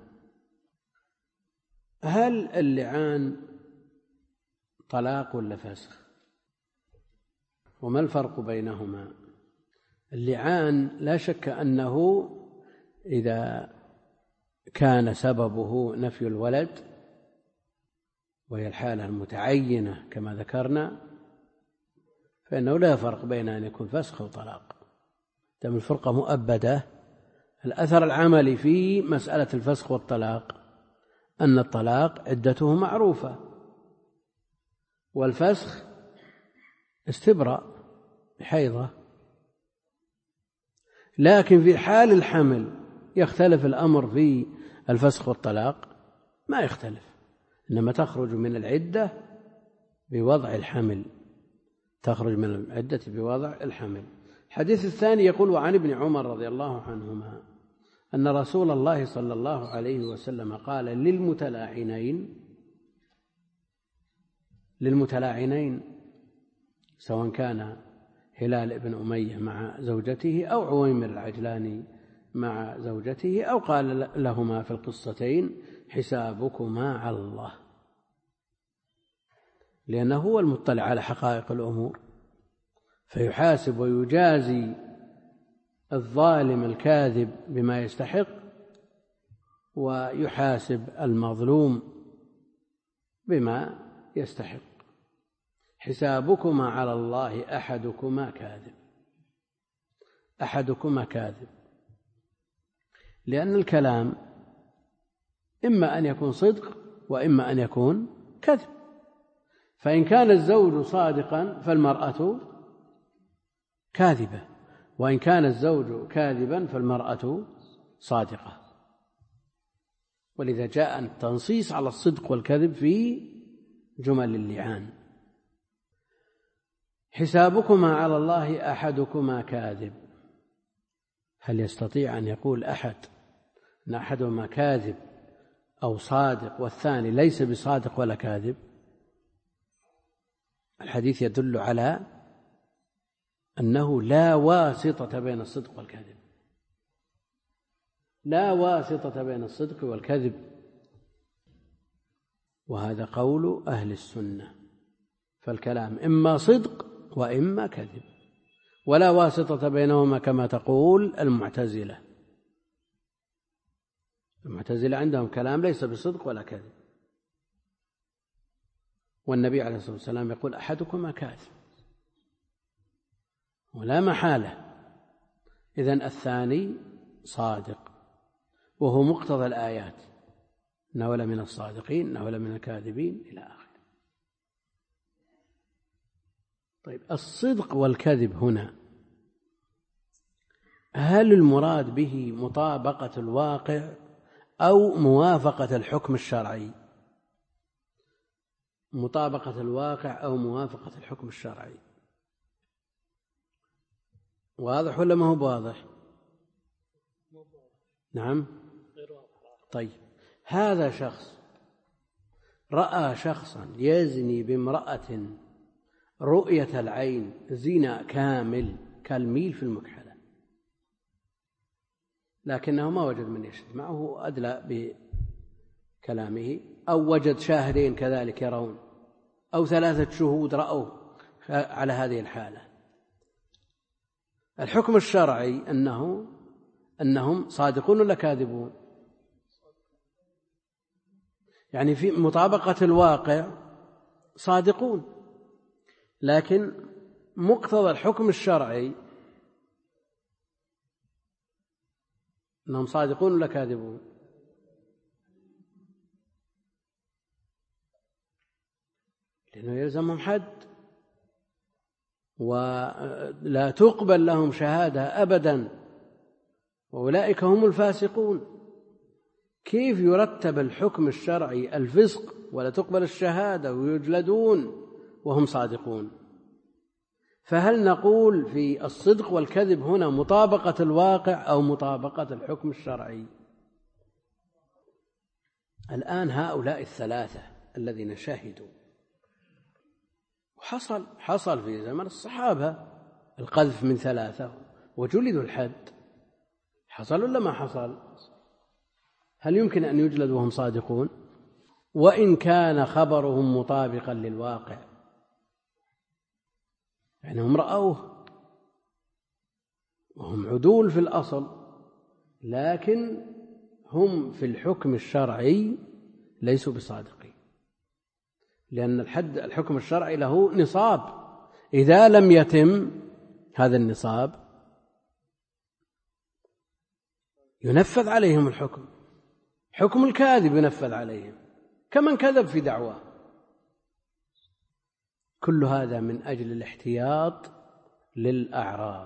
هل اللعان طلاق ولا فسخ؟ وما الفرق بينهما؟ اللعان لا شك أنه إذا كان سببه نفي الولد، وهي الحالة المتعينة كما ذكرنا، فإنه لا فرق بين أن يكون فسخ أو طلاق. دام الفرقة مؤبدة، الأثر العملي في مسألة الفسخ والطلاق أن الطلاق عدته معروفة، والفسخ استبراء بحيضة. لكن في حال الحمل يختلف الأمر في الفسخ والطلاق، ما يختلف، إنما تخرج من العدة بوضع الحمل، الحديث الثاني يقول: وعن ابن عمر رضي الله عنهما أن رسول الله صلى الله عليه وسلم قال للمتلاعنين سواء كان هلال بن أمية مع زوجته أو عويمر العجلاني مع زوجته، أو قال لهما في القصتين: حسابكما على الله، لأنه هو المطلع على حقائق الأمور، فيحاسب ويجازي الظالم الكاذب بما يستحق، ويحاسب المظلوم بما يستحق. حسابكما على الله، أحدكما كاذب، لأن الكلام إما أن يكون صدق وإما أن يكون كذب. فإن كان الزوج صادقا فالمرأة كاذبة، وإن كان الزوج كاذبا فالمرأة صادقة. ولذا جاء التنصيص على الصدق والكذب في جمل اللعان. حسابكما على الله أحدكما كاذب. هل يستطيع أن يقول أحد أن أحدهما كاذب أو صادق والثاني ليس بصادق ولا كاذب؟ الحديث يدل على أنه لا واسطة بين الصدق والكذب، لا واسطة بين الصدق والكذب، وهذا قول أهل السنة. فالكلام إما صدق وإما كذب، ولا واسطة بينهما كما تقول المعتزلة. المعتزلة عندهم كلام ليس بصدق ولا كذب، والنبي عليه الصلاة والسلام يقول: أحدكما كاذب، ولا محالة. إذن الثاني صادق، وهو مقتضى الآيات: إنه لمن الصادقين إنه لمن الكاذبين إلى آخره. طيب، الصدق والكذب هنا هل المراد به مطابقة الواقع أو موافقة الحكم الشرعي؟ مطابقة الواقع أو موافقة الحكم الشرعي. واضح ولا ما هو واضح؟ نعم. طيب، هذا شخص رأى شخصا يزني بامرأة رؤية العين زنا كامل كالميل في المكحلة، لكنه ما وجد من يشهد معه، أدلى بكلامه، أو وجد شاهدين كذلك يرون، أو 3 شهود رأوا على هذه الحالة. الحكم الشرعي أنهم صادقون ولا كاذبون؟ يعني في مطابقة الواقع صادقون، لكن مقتضى الحكم الشرعي أنهم صادقون ولا كاذبون؟ لأنه يلزمهم حد، ولا تقبل لهم شهادة أبدا، وأولئك هم الفاسقون. كيف يرتب الحكم الشرعي الفسق ولا تقبل الشهادة ويجلدون وهم صادقون؟ فهل نقول في الصدق والكذب هنا مطابقة الواقع أو مطابقة الحكم الشرعي؟ الآن هؤلاء الثلاثة الذين شهدوا، حصل في زمن الصحابة القذف من 3 وجلدوا الحد، حصل ولا ما حصل؟ هل يمكن أن يجلدوا وهم صادقون وإن كان خبرهم مطابقا للواقع؟ يعني هم رأوه وهم عدول في الأصل، لكن هم في الحكم الشرعي ليسوا بصادقين، لأن الحكم الشرعي له نصاب، إذا لم يتم هذا النصاب ينفذ عليهم الحكم، حكم الكاذب ينفذ عليهم كمن كذب في دعواه. كل هذا من أجل الاحتياط للأعراض،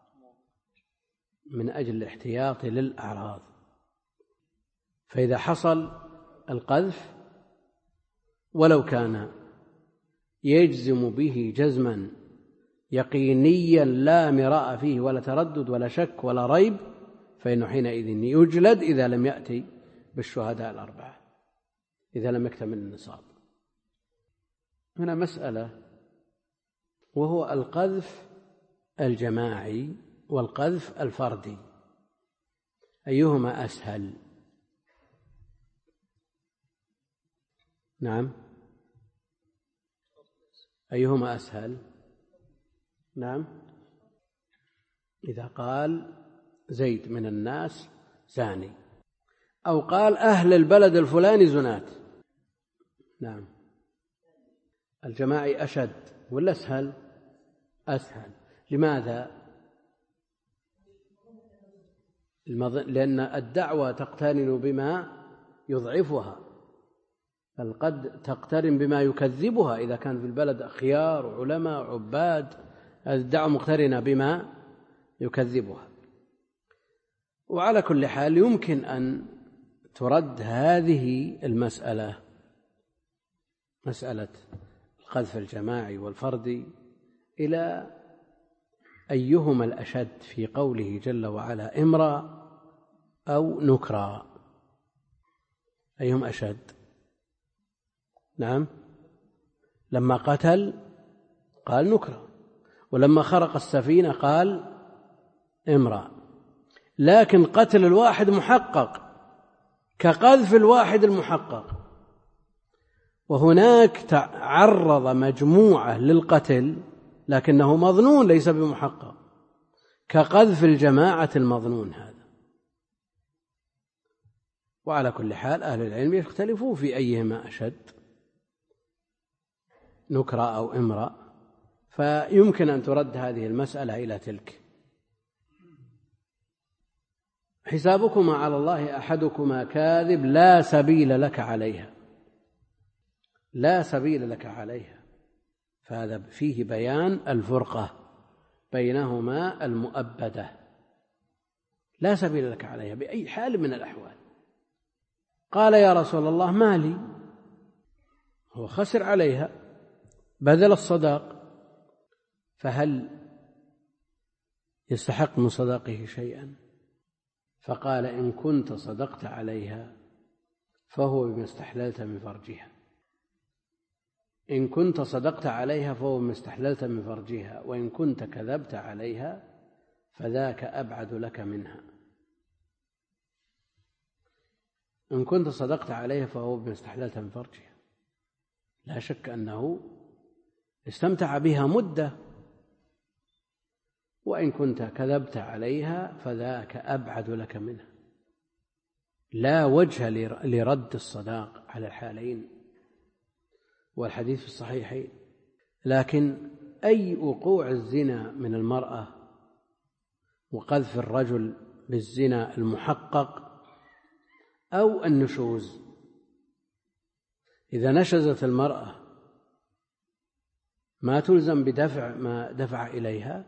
من أجل الاحتياط للأعراض. فإذا حصل القذف ولو كان يجزم به جزما يقينيا لا مراء فيه ولا تردد ولا شك ولا ريب، فإنه حينئذ يجلد إذا لم يأتي بالشهداء 4، إذا لم يكتمل النصاب. هنا مسألة، وهو القذف الجماعي والقذف الفردي، أيهما أسهل؟ نعم، أيهما أسهل؟ نعم، إذا قال زيد من الناس زاني، أو قال أهل البلد الفلاني زنات، نعم، الجماعي أشد ولا أسهل؟ أسهل. لماذا؟ لأن الدعوة تقترن بما يضعفها، بل قد تقترن بما يكذبها. إذا كان في البلد أخيار وعلماء وعباد، الدعوة مقترنة بما يكذبها. وعلى كل حال يمكن أن ترد هذه المسألة، مسألة القذف الجماعي والفردي، إلى أيهما الأشد في قوله جل وعلا امرأ أو نكرا، أيهم أشد؟ نعم، لما قتل قال نكرا، ولما خرق السفينة قال امرأ، لكن قتل الواحد محقق كقذف الواحد المحقق، وهناك تعرض مجموعة للقتل لكنه مظنون ليس بمحقق، كقذف الجماعة المظنون هذا. وعلى كل حال أهل العلم يختلفوا في أيهما أشد، نكرة أو امرأ، فيمكن أن ترد هذه المسألة إلى تلك. حسابكما على الله أحدكما كاذب لا سبيل لك عليها، لا سبيل لك عليها، فهذا فيه بيان الفرقة بينهما المؤبدة، لا سبيل لك عليها بأي حال من الأحوال. قال يا رسول الله ما لي، هو خسر عليها بذل الصداق، فهل يستحق من صداقه شيئا؟ فقال إن كنت صدقت عليها فهو بما استحللت من فرجها، إن كنت صدقت عليها فهو بما استحللت من فرجها، وإن كنت كذبت عليها فذاك أبعد لك منها. إن كنت صدقت عليها فهو بما استحللت من فرجها، لا شك أنه استمتع بها مدة، وإن كنت كذبت عليها فذاك أبعد لك منها. لا وجه لرد الصداق على الحالين، والحديث في الصحيحين. لكن أي وقوع الزنا من المرأة وقذف الرجل بالزنا المحقق أو النشوز، إذا نشزت المرأة ما تلزم بدفع ما دفع إليها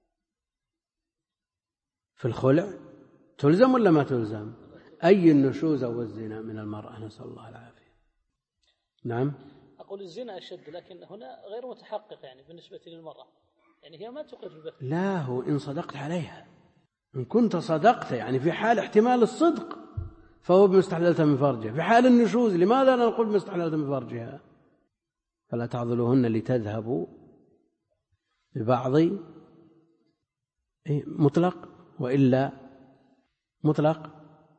في الخلع؟ تلزم ولا ما تلزم؟ أي النشوز أو الزنا من المرأة؟ نسأل الله العافية. نعم. أقول الزنا أشد، لكن هنا غير متحقق يعني بالنسبة للمرأة، يعني هي ما تقر بالبتة. لا، هو إن صدقت عليها، إن كنت صدقت يعني في حال احتمال الصدق فهو بمستحللة من فرجها. في حال النشوز لماذا لا نقول بمستحللة من فرجها؟ فلا تعضلوهن لتذهبوا ببعض مطلق وإلا مطلق.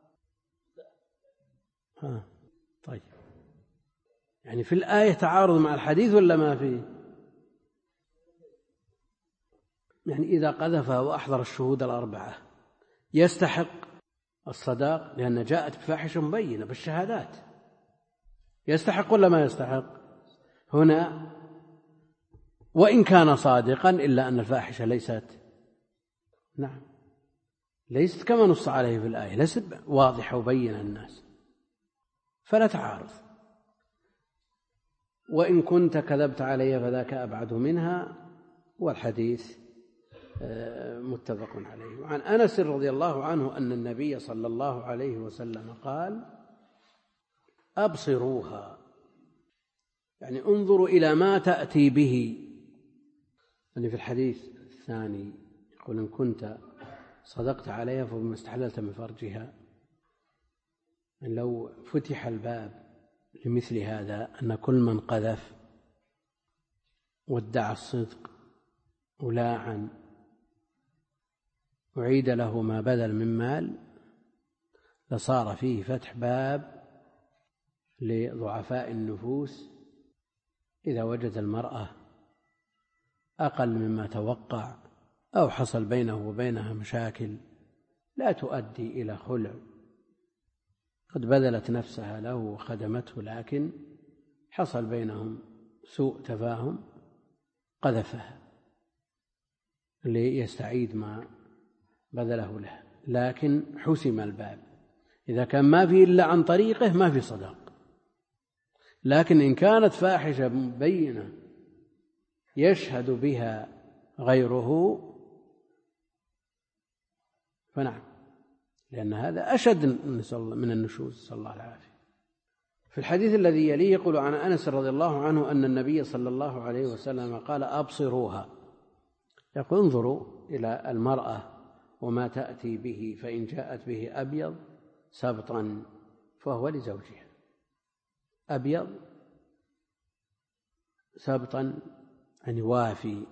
طيب، يعني في الآية تعارض مع الحديث ولا ما فيه؟ يعني إذا قذفها وأحضر الشهود الأربعة يستحق الصداق لأن جاءت بفاحشة مبينة بالشهادات، يستحق ولا ما يستحق؟ هنا وإن كان صادقا إلا أن الفاحشة ليست كما نص عليه في الآية، ليست واضحة وبينة الناس، فلا تعارض. وإن كنت كذبت علي فذاك أبعد منها، والحديث متفق عليه. وعن أنس رضي الله عنه أن النبي صلى الله عليه وسلم قال: أبصروها، يعني انظروا إلى ما تأتي به. يعني في الحديث الثاني يقول: إن كنت صدقت عليها فبما استحللت من فرجها. يعني لو فتح الباب لمثل هذا أن كل من قذف وادعى الصدق ولاعن أعيد له ما بذل من مال، لصار فيه فتح باب لضعفاء النفوس إذا وجد المرأة أقل مما توقع أو حصل بينه وبينها مشاكل لا تؤدي إلى خلع، قد بذلت نفسها له وخدمته لكن حصل بينهم سوء تفاهم، قذفها ليستعيد ما بذله له، لكن حسم الباب. إذا كان ما في إلا عن طريقه ما في صداق، لكن إن كانت فاحشة مبينة يشهد بها غيره فنعم، لأن هذا أشد من النشوز، صلى الله العافية. في الحديث الذي يليه يقول عن أنس رضي الله عنه أن النبي صلى الله عليه وسلم قال: أبصروها، يقول انظروا إلى المرأة وما تأتي به، فإن جاءت به أبيض سبطا فهو لزوجها. أبيض سبطا يعني وافي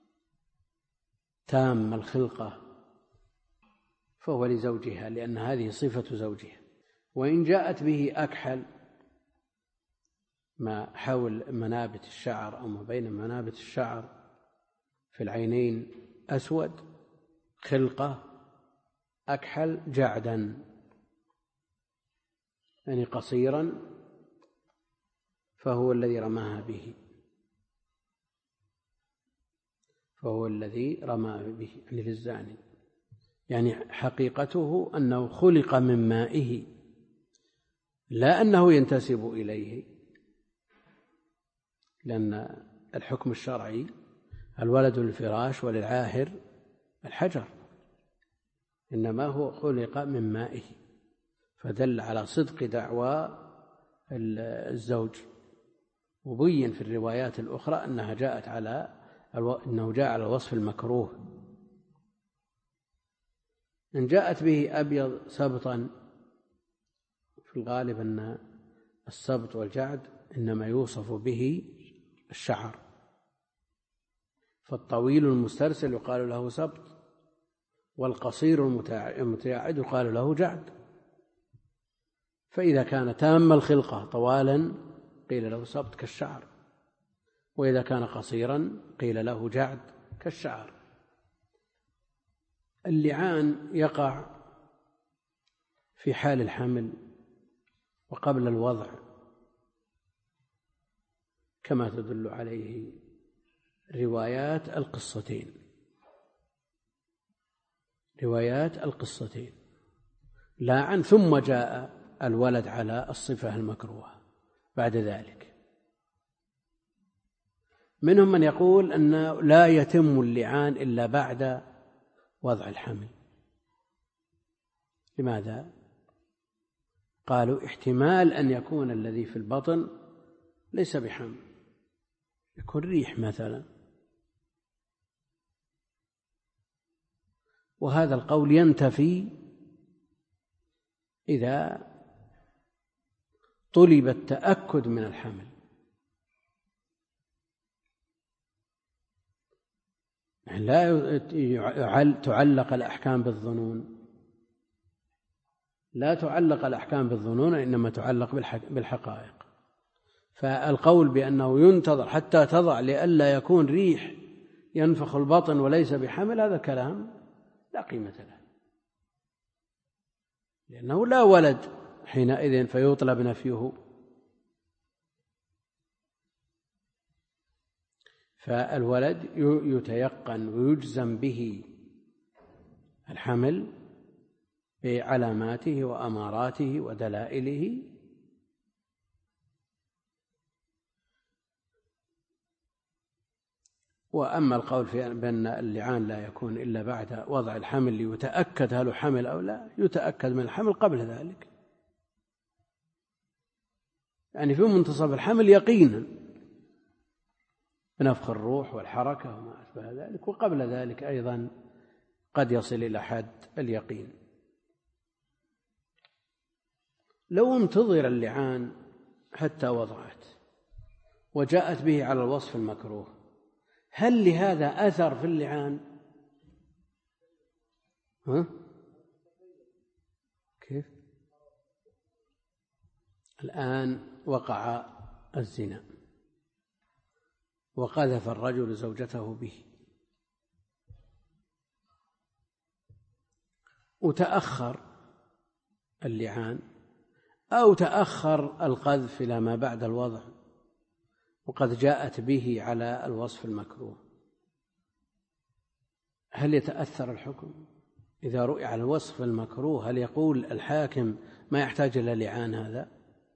تام الخلقة فهو لزوجها، لأن هذه صفة زوجها. وإن جاءت به أكحل ما حول منابت الشعر أو ما بين منابت الشعر في العينين أسود خلقة أكحل جعدا يعني قصيرا، فهو الذي رماها به، فهو الذي رمى به يعني للزاني. يعني حقيقته أنه خلق من مائه لا أنه ينتسب إليه، لأن الحكم الشرعي الولد للفراش وللعاهر الحجر، إنما هو خلق من مائه، فدل على صدق دعوى الزوج. وبين في الروايات الأخرى أنه جاء على الوصف المكروه. إن جاءت به أبيض سبطا، في الغالب أن السبط والجعد إنما يوصف به الشعر، فالطويل المسترسل يقال له سبط، والقصير المتياعد يقال له جعد. فإذا كان تام الخلقة طوالا قيل له سبط كالشعر، وإذا كان قصيرا قيل له جعد كالشعر. اللعان يقع في حال الحمل وقبل الوضع كما تدل عليه روايات القصتين لاعن ثم جاء الولد على الصفة المكروهة بعد ذلك. منهم من يقول أن لا يتم اللعان إلا بعد وضع الحمل. لماذا؟ قالوا احتمال أن يكون الذي في البطن ليس بحمل، يكون ريح مثلا، وهذا القول ينتفي إذا طلب التأكد من الحمل. لا تعلق الأحكام بالظنون، لا تعلق الأحكام بالظنون، إنما تعلق بالحقائق. فالقول بأنه ينتظر حتى تضع لئلا يكون ريح ينفخ البطن وليس بحمل، هذا كلام لا قيمة له، لأنه لا ولد حينئذ فيطلب نفيه. فالولد يتيقن ويجزم به الحمل بعلاماته وأماراته ودلائله. وأما القول بأن اللعان لا يكون إلا بعد وضع الحمل ليتأكد هل حمل أو لا، يتأكد من الحمل قبل ذلك، يعني في منتصف الحمل يقينا بنفخ الروح والحركة وما أشبه ذلك، وقبل ذلك أيضا قد يصل إلى حد اليقين. لو انتظر اللعان حتى وضعت وجاءت به على الوصف المكروه، هل لهذا أثر في اللعان؟ كيف؟ الآن وقع الزنا وقذف الرجل زوجته به، وتأخر اللعان أو تأخر القذف إلى ما بعد الوضع وقد جاءت به على الوصف المكروه، هل يتأثر الحكم؟ إذا رؤي على الوصف المكروه هل يقول الحاكم ما يحتاج إلى لعان هذا؟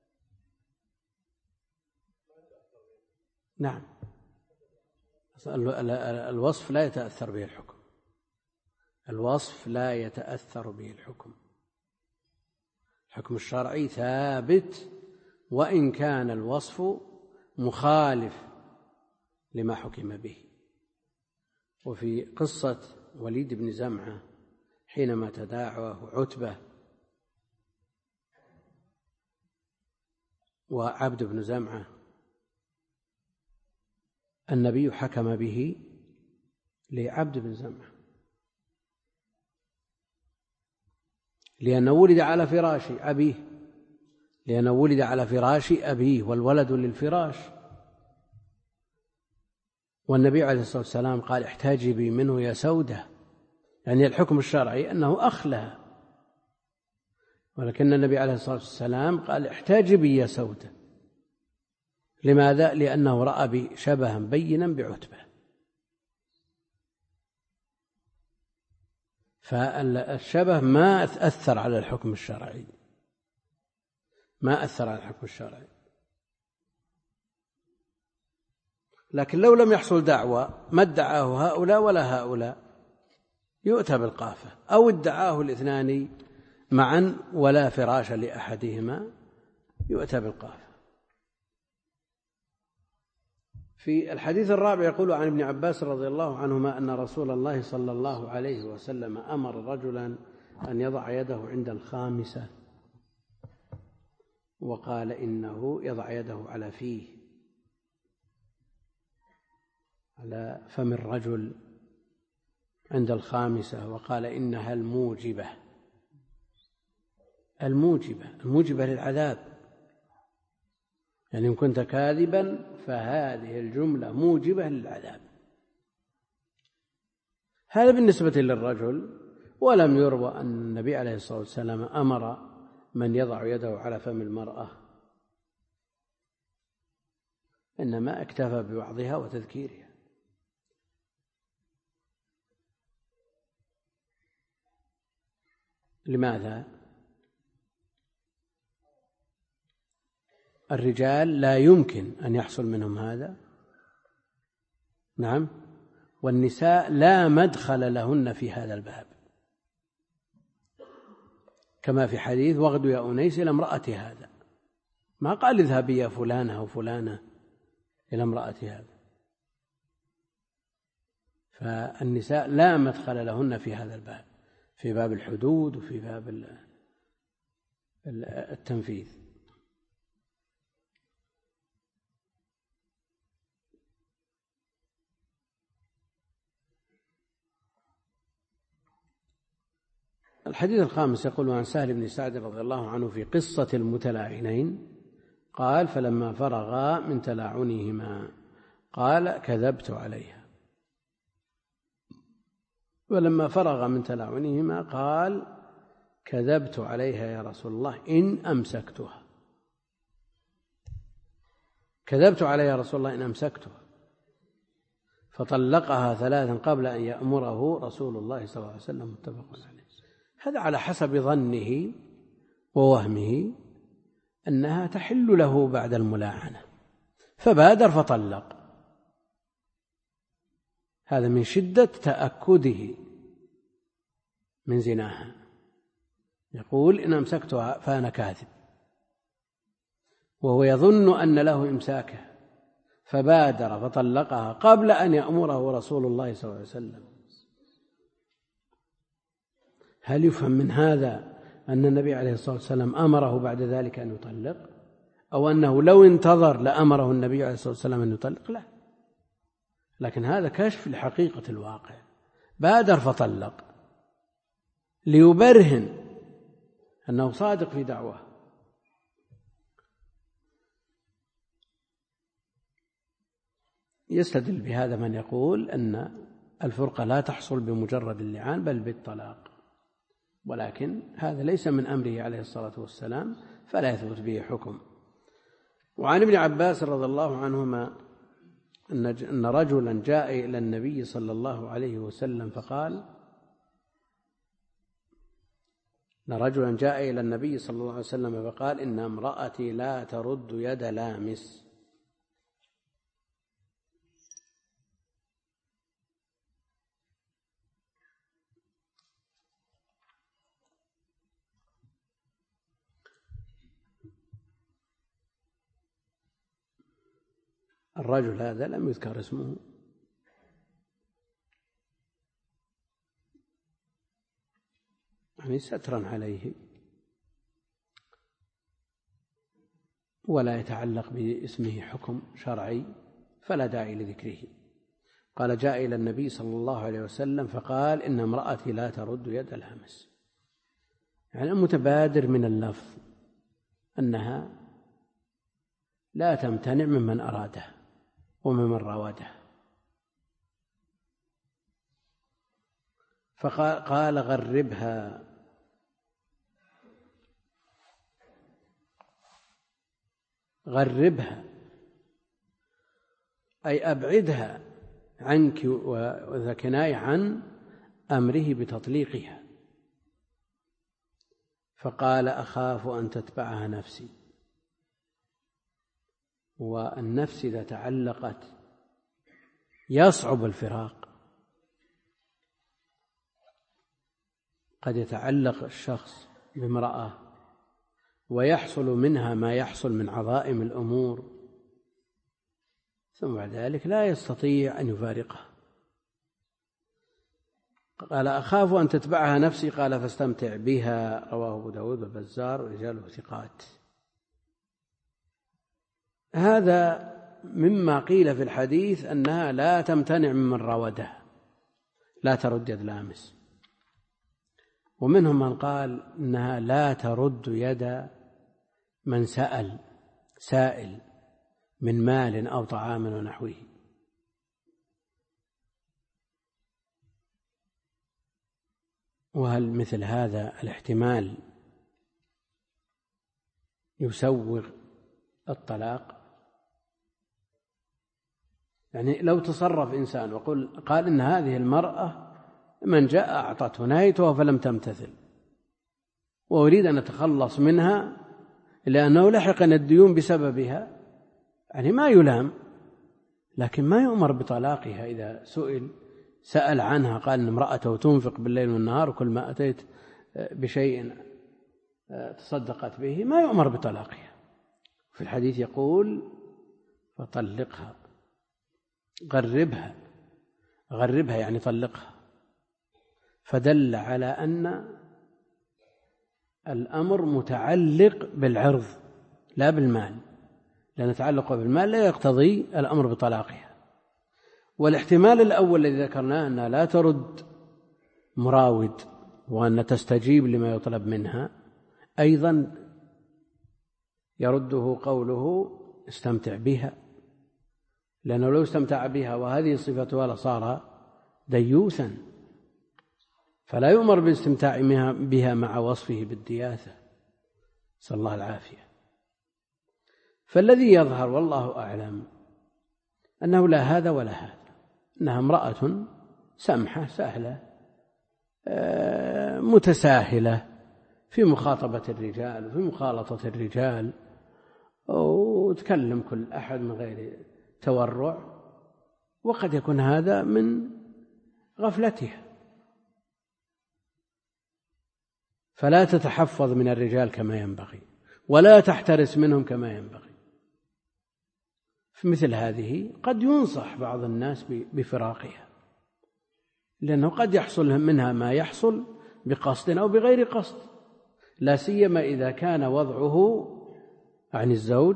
نعم، الوصف لا يتأثر به الحكم، الوصف لا يتأثر به الحكم، الحكم الشرعي ثابت وإن كان الوصف مخالف لما حكم به. وفي قصة وليد بن زمعة حينما تداعوه عتبة وعبد بن زمعة، النبي حكم به لعبد بن زمعة لأنه ولد على فراش أبيه، لأنه ولد على فراش أبيه والولد للفراش، والنبي عليه الصلاة والسلام قال احتجبي منه يا سودة، يعني الحكم الشرعي أنه أخ لها، ولكن النبي عليه الصلاة والسلام قال احتجبي يا سودة. لماذا؟ لأنه رأى شبها بينا بعتبة. فالشبه ما أثر على الحكم الشرعي، ما أثر على الحكم الشرعي. لكن لو لم يحصل دعوة ما ادعاه هؤلاء ولا هؤلاء يؤتى بالقافة، أو ادعاه الاثنان معا ولا فراش لأحدهما يؤتى بالقافة. في الحديث الرابع يقول عن ابن عباس رضي الله عنهما أن رسول الله صلى الله عليه وسلم أمر رجلا أن يضع يده عند الخامسة، وقال إنه يضع يده على فيه، على فم الرجل عند الخامسة، وقال إنها الموجبة للعذاب، يعني إن كنت كاذبا فهذه الجملة موجبة للعذاب. هذا بالنسبة للرجل. ولم يروى أن النبي عليه الصلاة والسلام أمر من يضع يده على فم المرأة، إنما اكتفى بوعظها وتذكيرها. لماذا؟ الرجال لا يمكن أن يحصل منهم هذا، نعم. والنساء لا مدخل لهن في هذا الباب، كما في حديث واغدوا يا أنيس إلى امرأة هذا، ما قال اذهبي يا فلانة أو فلانة إلى امرأة هذا. فالنساء لا مدخل لهن في هذا الباب، في باب الحدود وفي باب التنفيذ. الحديث الخامس يقول عن سهل بن سعد رضي الله عنه في قصة المتلاعنين قال فلما فرغا من تلاعنهما قال كذبت عليها. ولما فرغ من تلاعنهما قال كذبت عليها يا رسول الله إن أمسكتها. كذبت عليها يا رسول الله إن أمسكتها، فطلقها 3 قبل أن يأمره رسول الله صلى الله عليه وسلم، متفق عليه. هذا على حسب ظنه ووهمه أنها تحل له بعد الملاعنة، فبادر فطلق. هذا من شدة تأكده من زناها، يقول إن أمسكتها فأنا كاذب، وهو يظن أن له إمساكه، فبادر فطلقها قبل أن يأمره رسول الله صلى الله عليه وسلم. هل يفهم من هذا أن النبي عليه الصلاة والسلام أمره بعد ذلك أن يطلق، أو أنه لو انتظر لأمره النبي عليه الصلاة والسلام أن يطلق؟ لا، لكن هذا كشف لحقيقة الواقع. بادر فطلق ليبرهن أنه صادق في دعواه. يستدل بهذا من يقول أن الفرقة لا تحصل بمجرد اللعان بل بالطلاق، ولكن هذا ليس من أمره عليه الصلاة والسلام، فلا يثبت به حكم. وعن ابن عباس رضي الله عنهما أن رجلا جاء إلى النبي صلى الله عليه وسلم فقال إن امرأتي لا ترد يد لامس. الرجل هذا لم يذكر اسمه، يعني سترا عليه، ولا يتعلق باسمه حكم شرعي، فلا داعي لذكره. قال جاء إلى النبي صلى الله عليه وسلم فقال إن امرأتي لا ترد يد الهمس، يعني المتبادر من اللفظ أنها لا تمتنع ممن أراده وممن راوده. فقال غربها، أي أبعدها عنك، وذا كناية عن أمره بتطليقها. فقال أخاف أن تتبعها نفسي، والنفس إذا تعلقت يصعب الفراق. قد يتعلق الشخص بامرأة ويحصل منها ما يحصل من عظائم الأمور، ثم بعد ذلك لا يستطيع أن يفارقها. قال أخاف أن تتبعها نفسي، قال فاستمتع بها. رواه أبو داود والبزار ورجاله ثقات. هذا مما قيل في الحديث أنها لا تمتنع ممن راودها، لا ترد يد لامس. ومنهم من قال إنها لا ترد يد من سائل من مال أو طعام ونحوه. وهل مثل هذا الاحتمال يسوغ الطلاق؟ يعني لو تصرف إنسان قال إن هذه المرأة من جاء أعطته نهيتها فلم تمتثل، وأريد أن أتخلص منها لأنه لحقنا الديون بسببها، يعني ما يلام، لكن ما يؤمر بطلاقها. إذا سأل عنها قال إن امرأته تنفق بالليل والنهار وكل ما أتيت بشيء تصدقت به، ما يؤمر بطلاقها. في الحديث يقول فطلقها، غربها يعني طلقها، فدل على أن الأمر متعلق بالعرض لا بالمال، لأن تعلق بالمال لا يقتضي الأمر بطلاقها. والاحتمال الأول الذي ذكرناه أنها لا ترد مراود وأن تستجيب لما يطلب منها، أيضا يرده قوله استمتع بها، لأنه لو استمتع بها وهذه صفتها لصار ديوثا، فلا يؤمر بالاستمتاع بها مع وصفه بالدياثة، نسأل الله العافية. فالذي يظهر والله أعلم أنه لا هذا ولا هذا، أنها امرأة سمحة سهلة متساهلة في مخاطبة الرجال وفي مخالطة الرجال، وتكلم كل أحد من غير تورع، وقد يكون هذا من غفلتها، فلا تتحفظ من الرجال كما ينبغي ولا تحترس منهم كما ينبغي. في مثل هذه قد ينصح بعض الناس بفراقها، لأنه قد يحصل منها ما يحصل بقصد أو بغير قصد، لا سيما إذا كان وضعه عن الزوج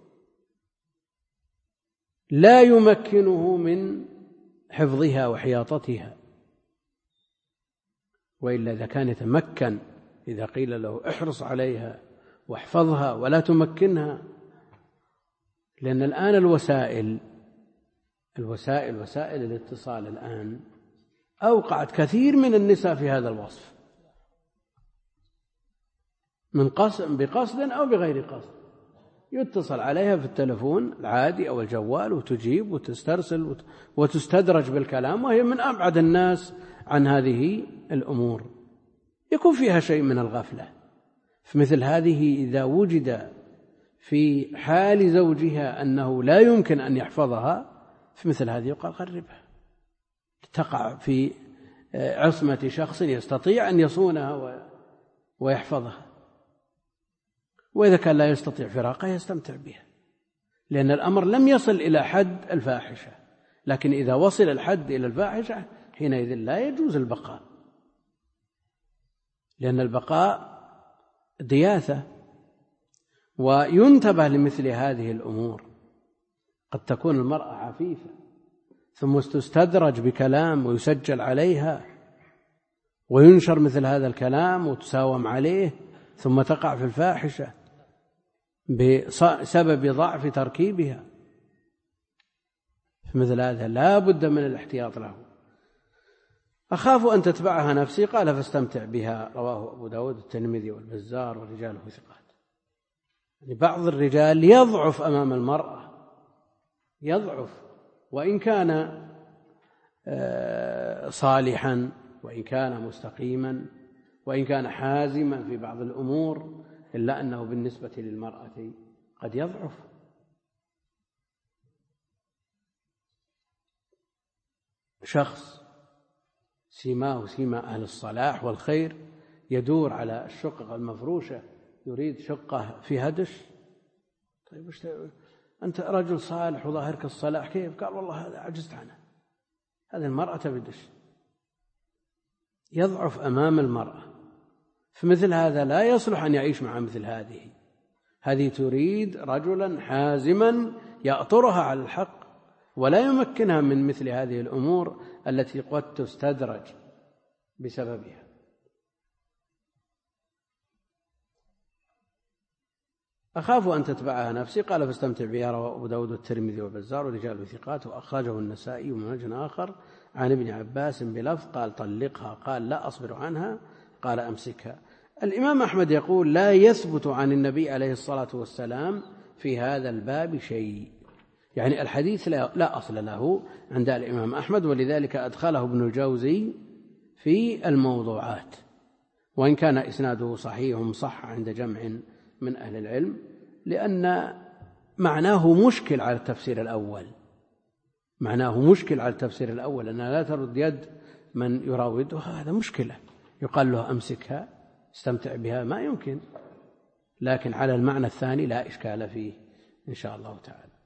لا يمكنه من حفظها وحياطتها، وإلا إذا كان يتمكن، إذا قيل له احرص عليها واحفظها ولا تمكنها، لأن الآن وسائل الاتصال الآن أوقعت كثير من النساء في هذا الوصف، بقصد أو بغير قصد، يتصل عليها في التلفون العادي أو الجوال وتجيب وتسترسل وتستدرج بالكلام، وهي من أبعد الناس عن هذه الأمور، يكون فيها شيء من الغفلة. في مثل هذه إذا وجد في حال زوجها أنه لا يمكن أن يحفظها، في مثل هذه يقال غربها، تقع في عصمة شخص يستطيع أن يصونها ويحفظها. وإذا كان لا يستطيع فراقها يستمتع بها، لأن الأمر لم يصل إلى حد الفاحشة، لكن إذا وصل الحد إلى الفاحشة حينئذ لا يجوز البقاء، لأن البقاء دياثة. وينتبه لمثل هذه الأمور، قد تكون المرأة عفيفة ثم تستدرج بكلام ويسجل عليها وينشر مثل هذا الكلام وتساوم عليه، ثم تقع في الفاحشة بسبب ضعف تركيبها. في مثل هذا لا بد من الاحتياط له. أخاف أن تتبعها نفسي، قال فاستمتع بها، رواه أبو داود الترمذي والبزار ورجاله ثقات. يعني بعض الرجال يضعف أمام المرأة، يضعف وإن كان صالحا وإن كان مستقيما وإن كان حازما في بعض الأمور، إلا أنه بالنسبة للمرأة قد يضعف. شخص سيماه سيما أهل الصلاح والخير يدور على الشقق المفروشة، يريد شقة في هدش. طيب أنت رجل صالح وظاهرك الصلاح، كيف؟ قال والله هذا عجزت عنه. هذه المرأة بدش، يضعف أمام المرأة. في مثل هذا لا يصلح أن يعيش مع مثل هذه تريد رجلا حازما يأطرها على الحق ولا يمكنها من مثل هذه الأمور التي قد تستدرج بسببها. أخاف أن تتبعها نفسي، قال فاستمتع بها، رواه أبو داود والترمذي والبزار ورجال ثقات، وأخرجه النسائي من وجه آخر عن ابن عباس بلفظ قال طلقها، قال لا أصبر عنها، قال أمسكها. الإمام أحمد يقول لا يثبت عن النبي عليه الصلاة والسلام في هذا الباب شيء، يعني الحديث لا أصل له عند الإمام أحمد، ولذلك أدخله ابن الجوزي في الموضوعات، وإن كان إسناده صحيح مصح عند جمع من أهل العلم، لأن معناه مشكل على التفسير الأول، معناه مشكل على التفسير الأول أنها لا ترد يد من يراودها، هذا مشكلة، يقال له أمسكها استمتع بها، ما يمكن. لكن على المعنى الثاني لا إشكال فيه إن شاء الله تعالى.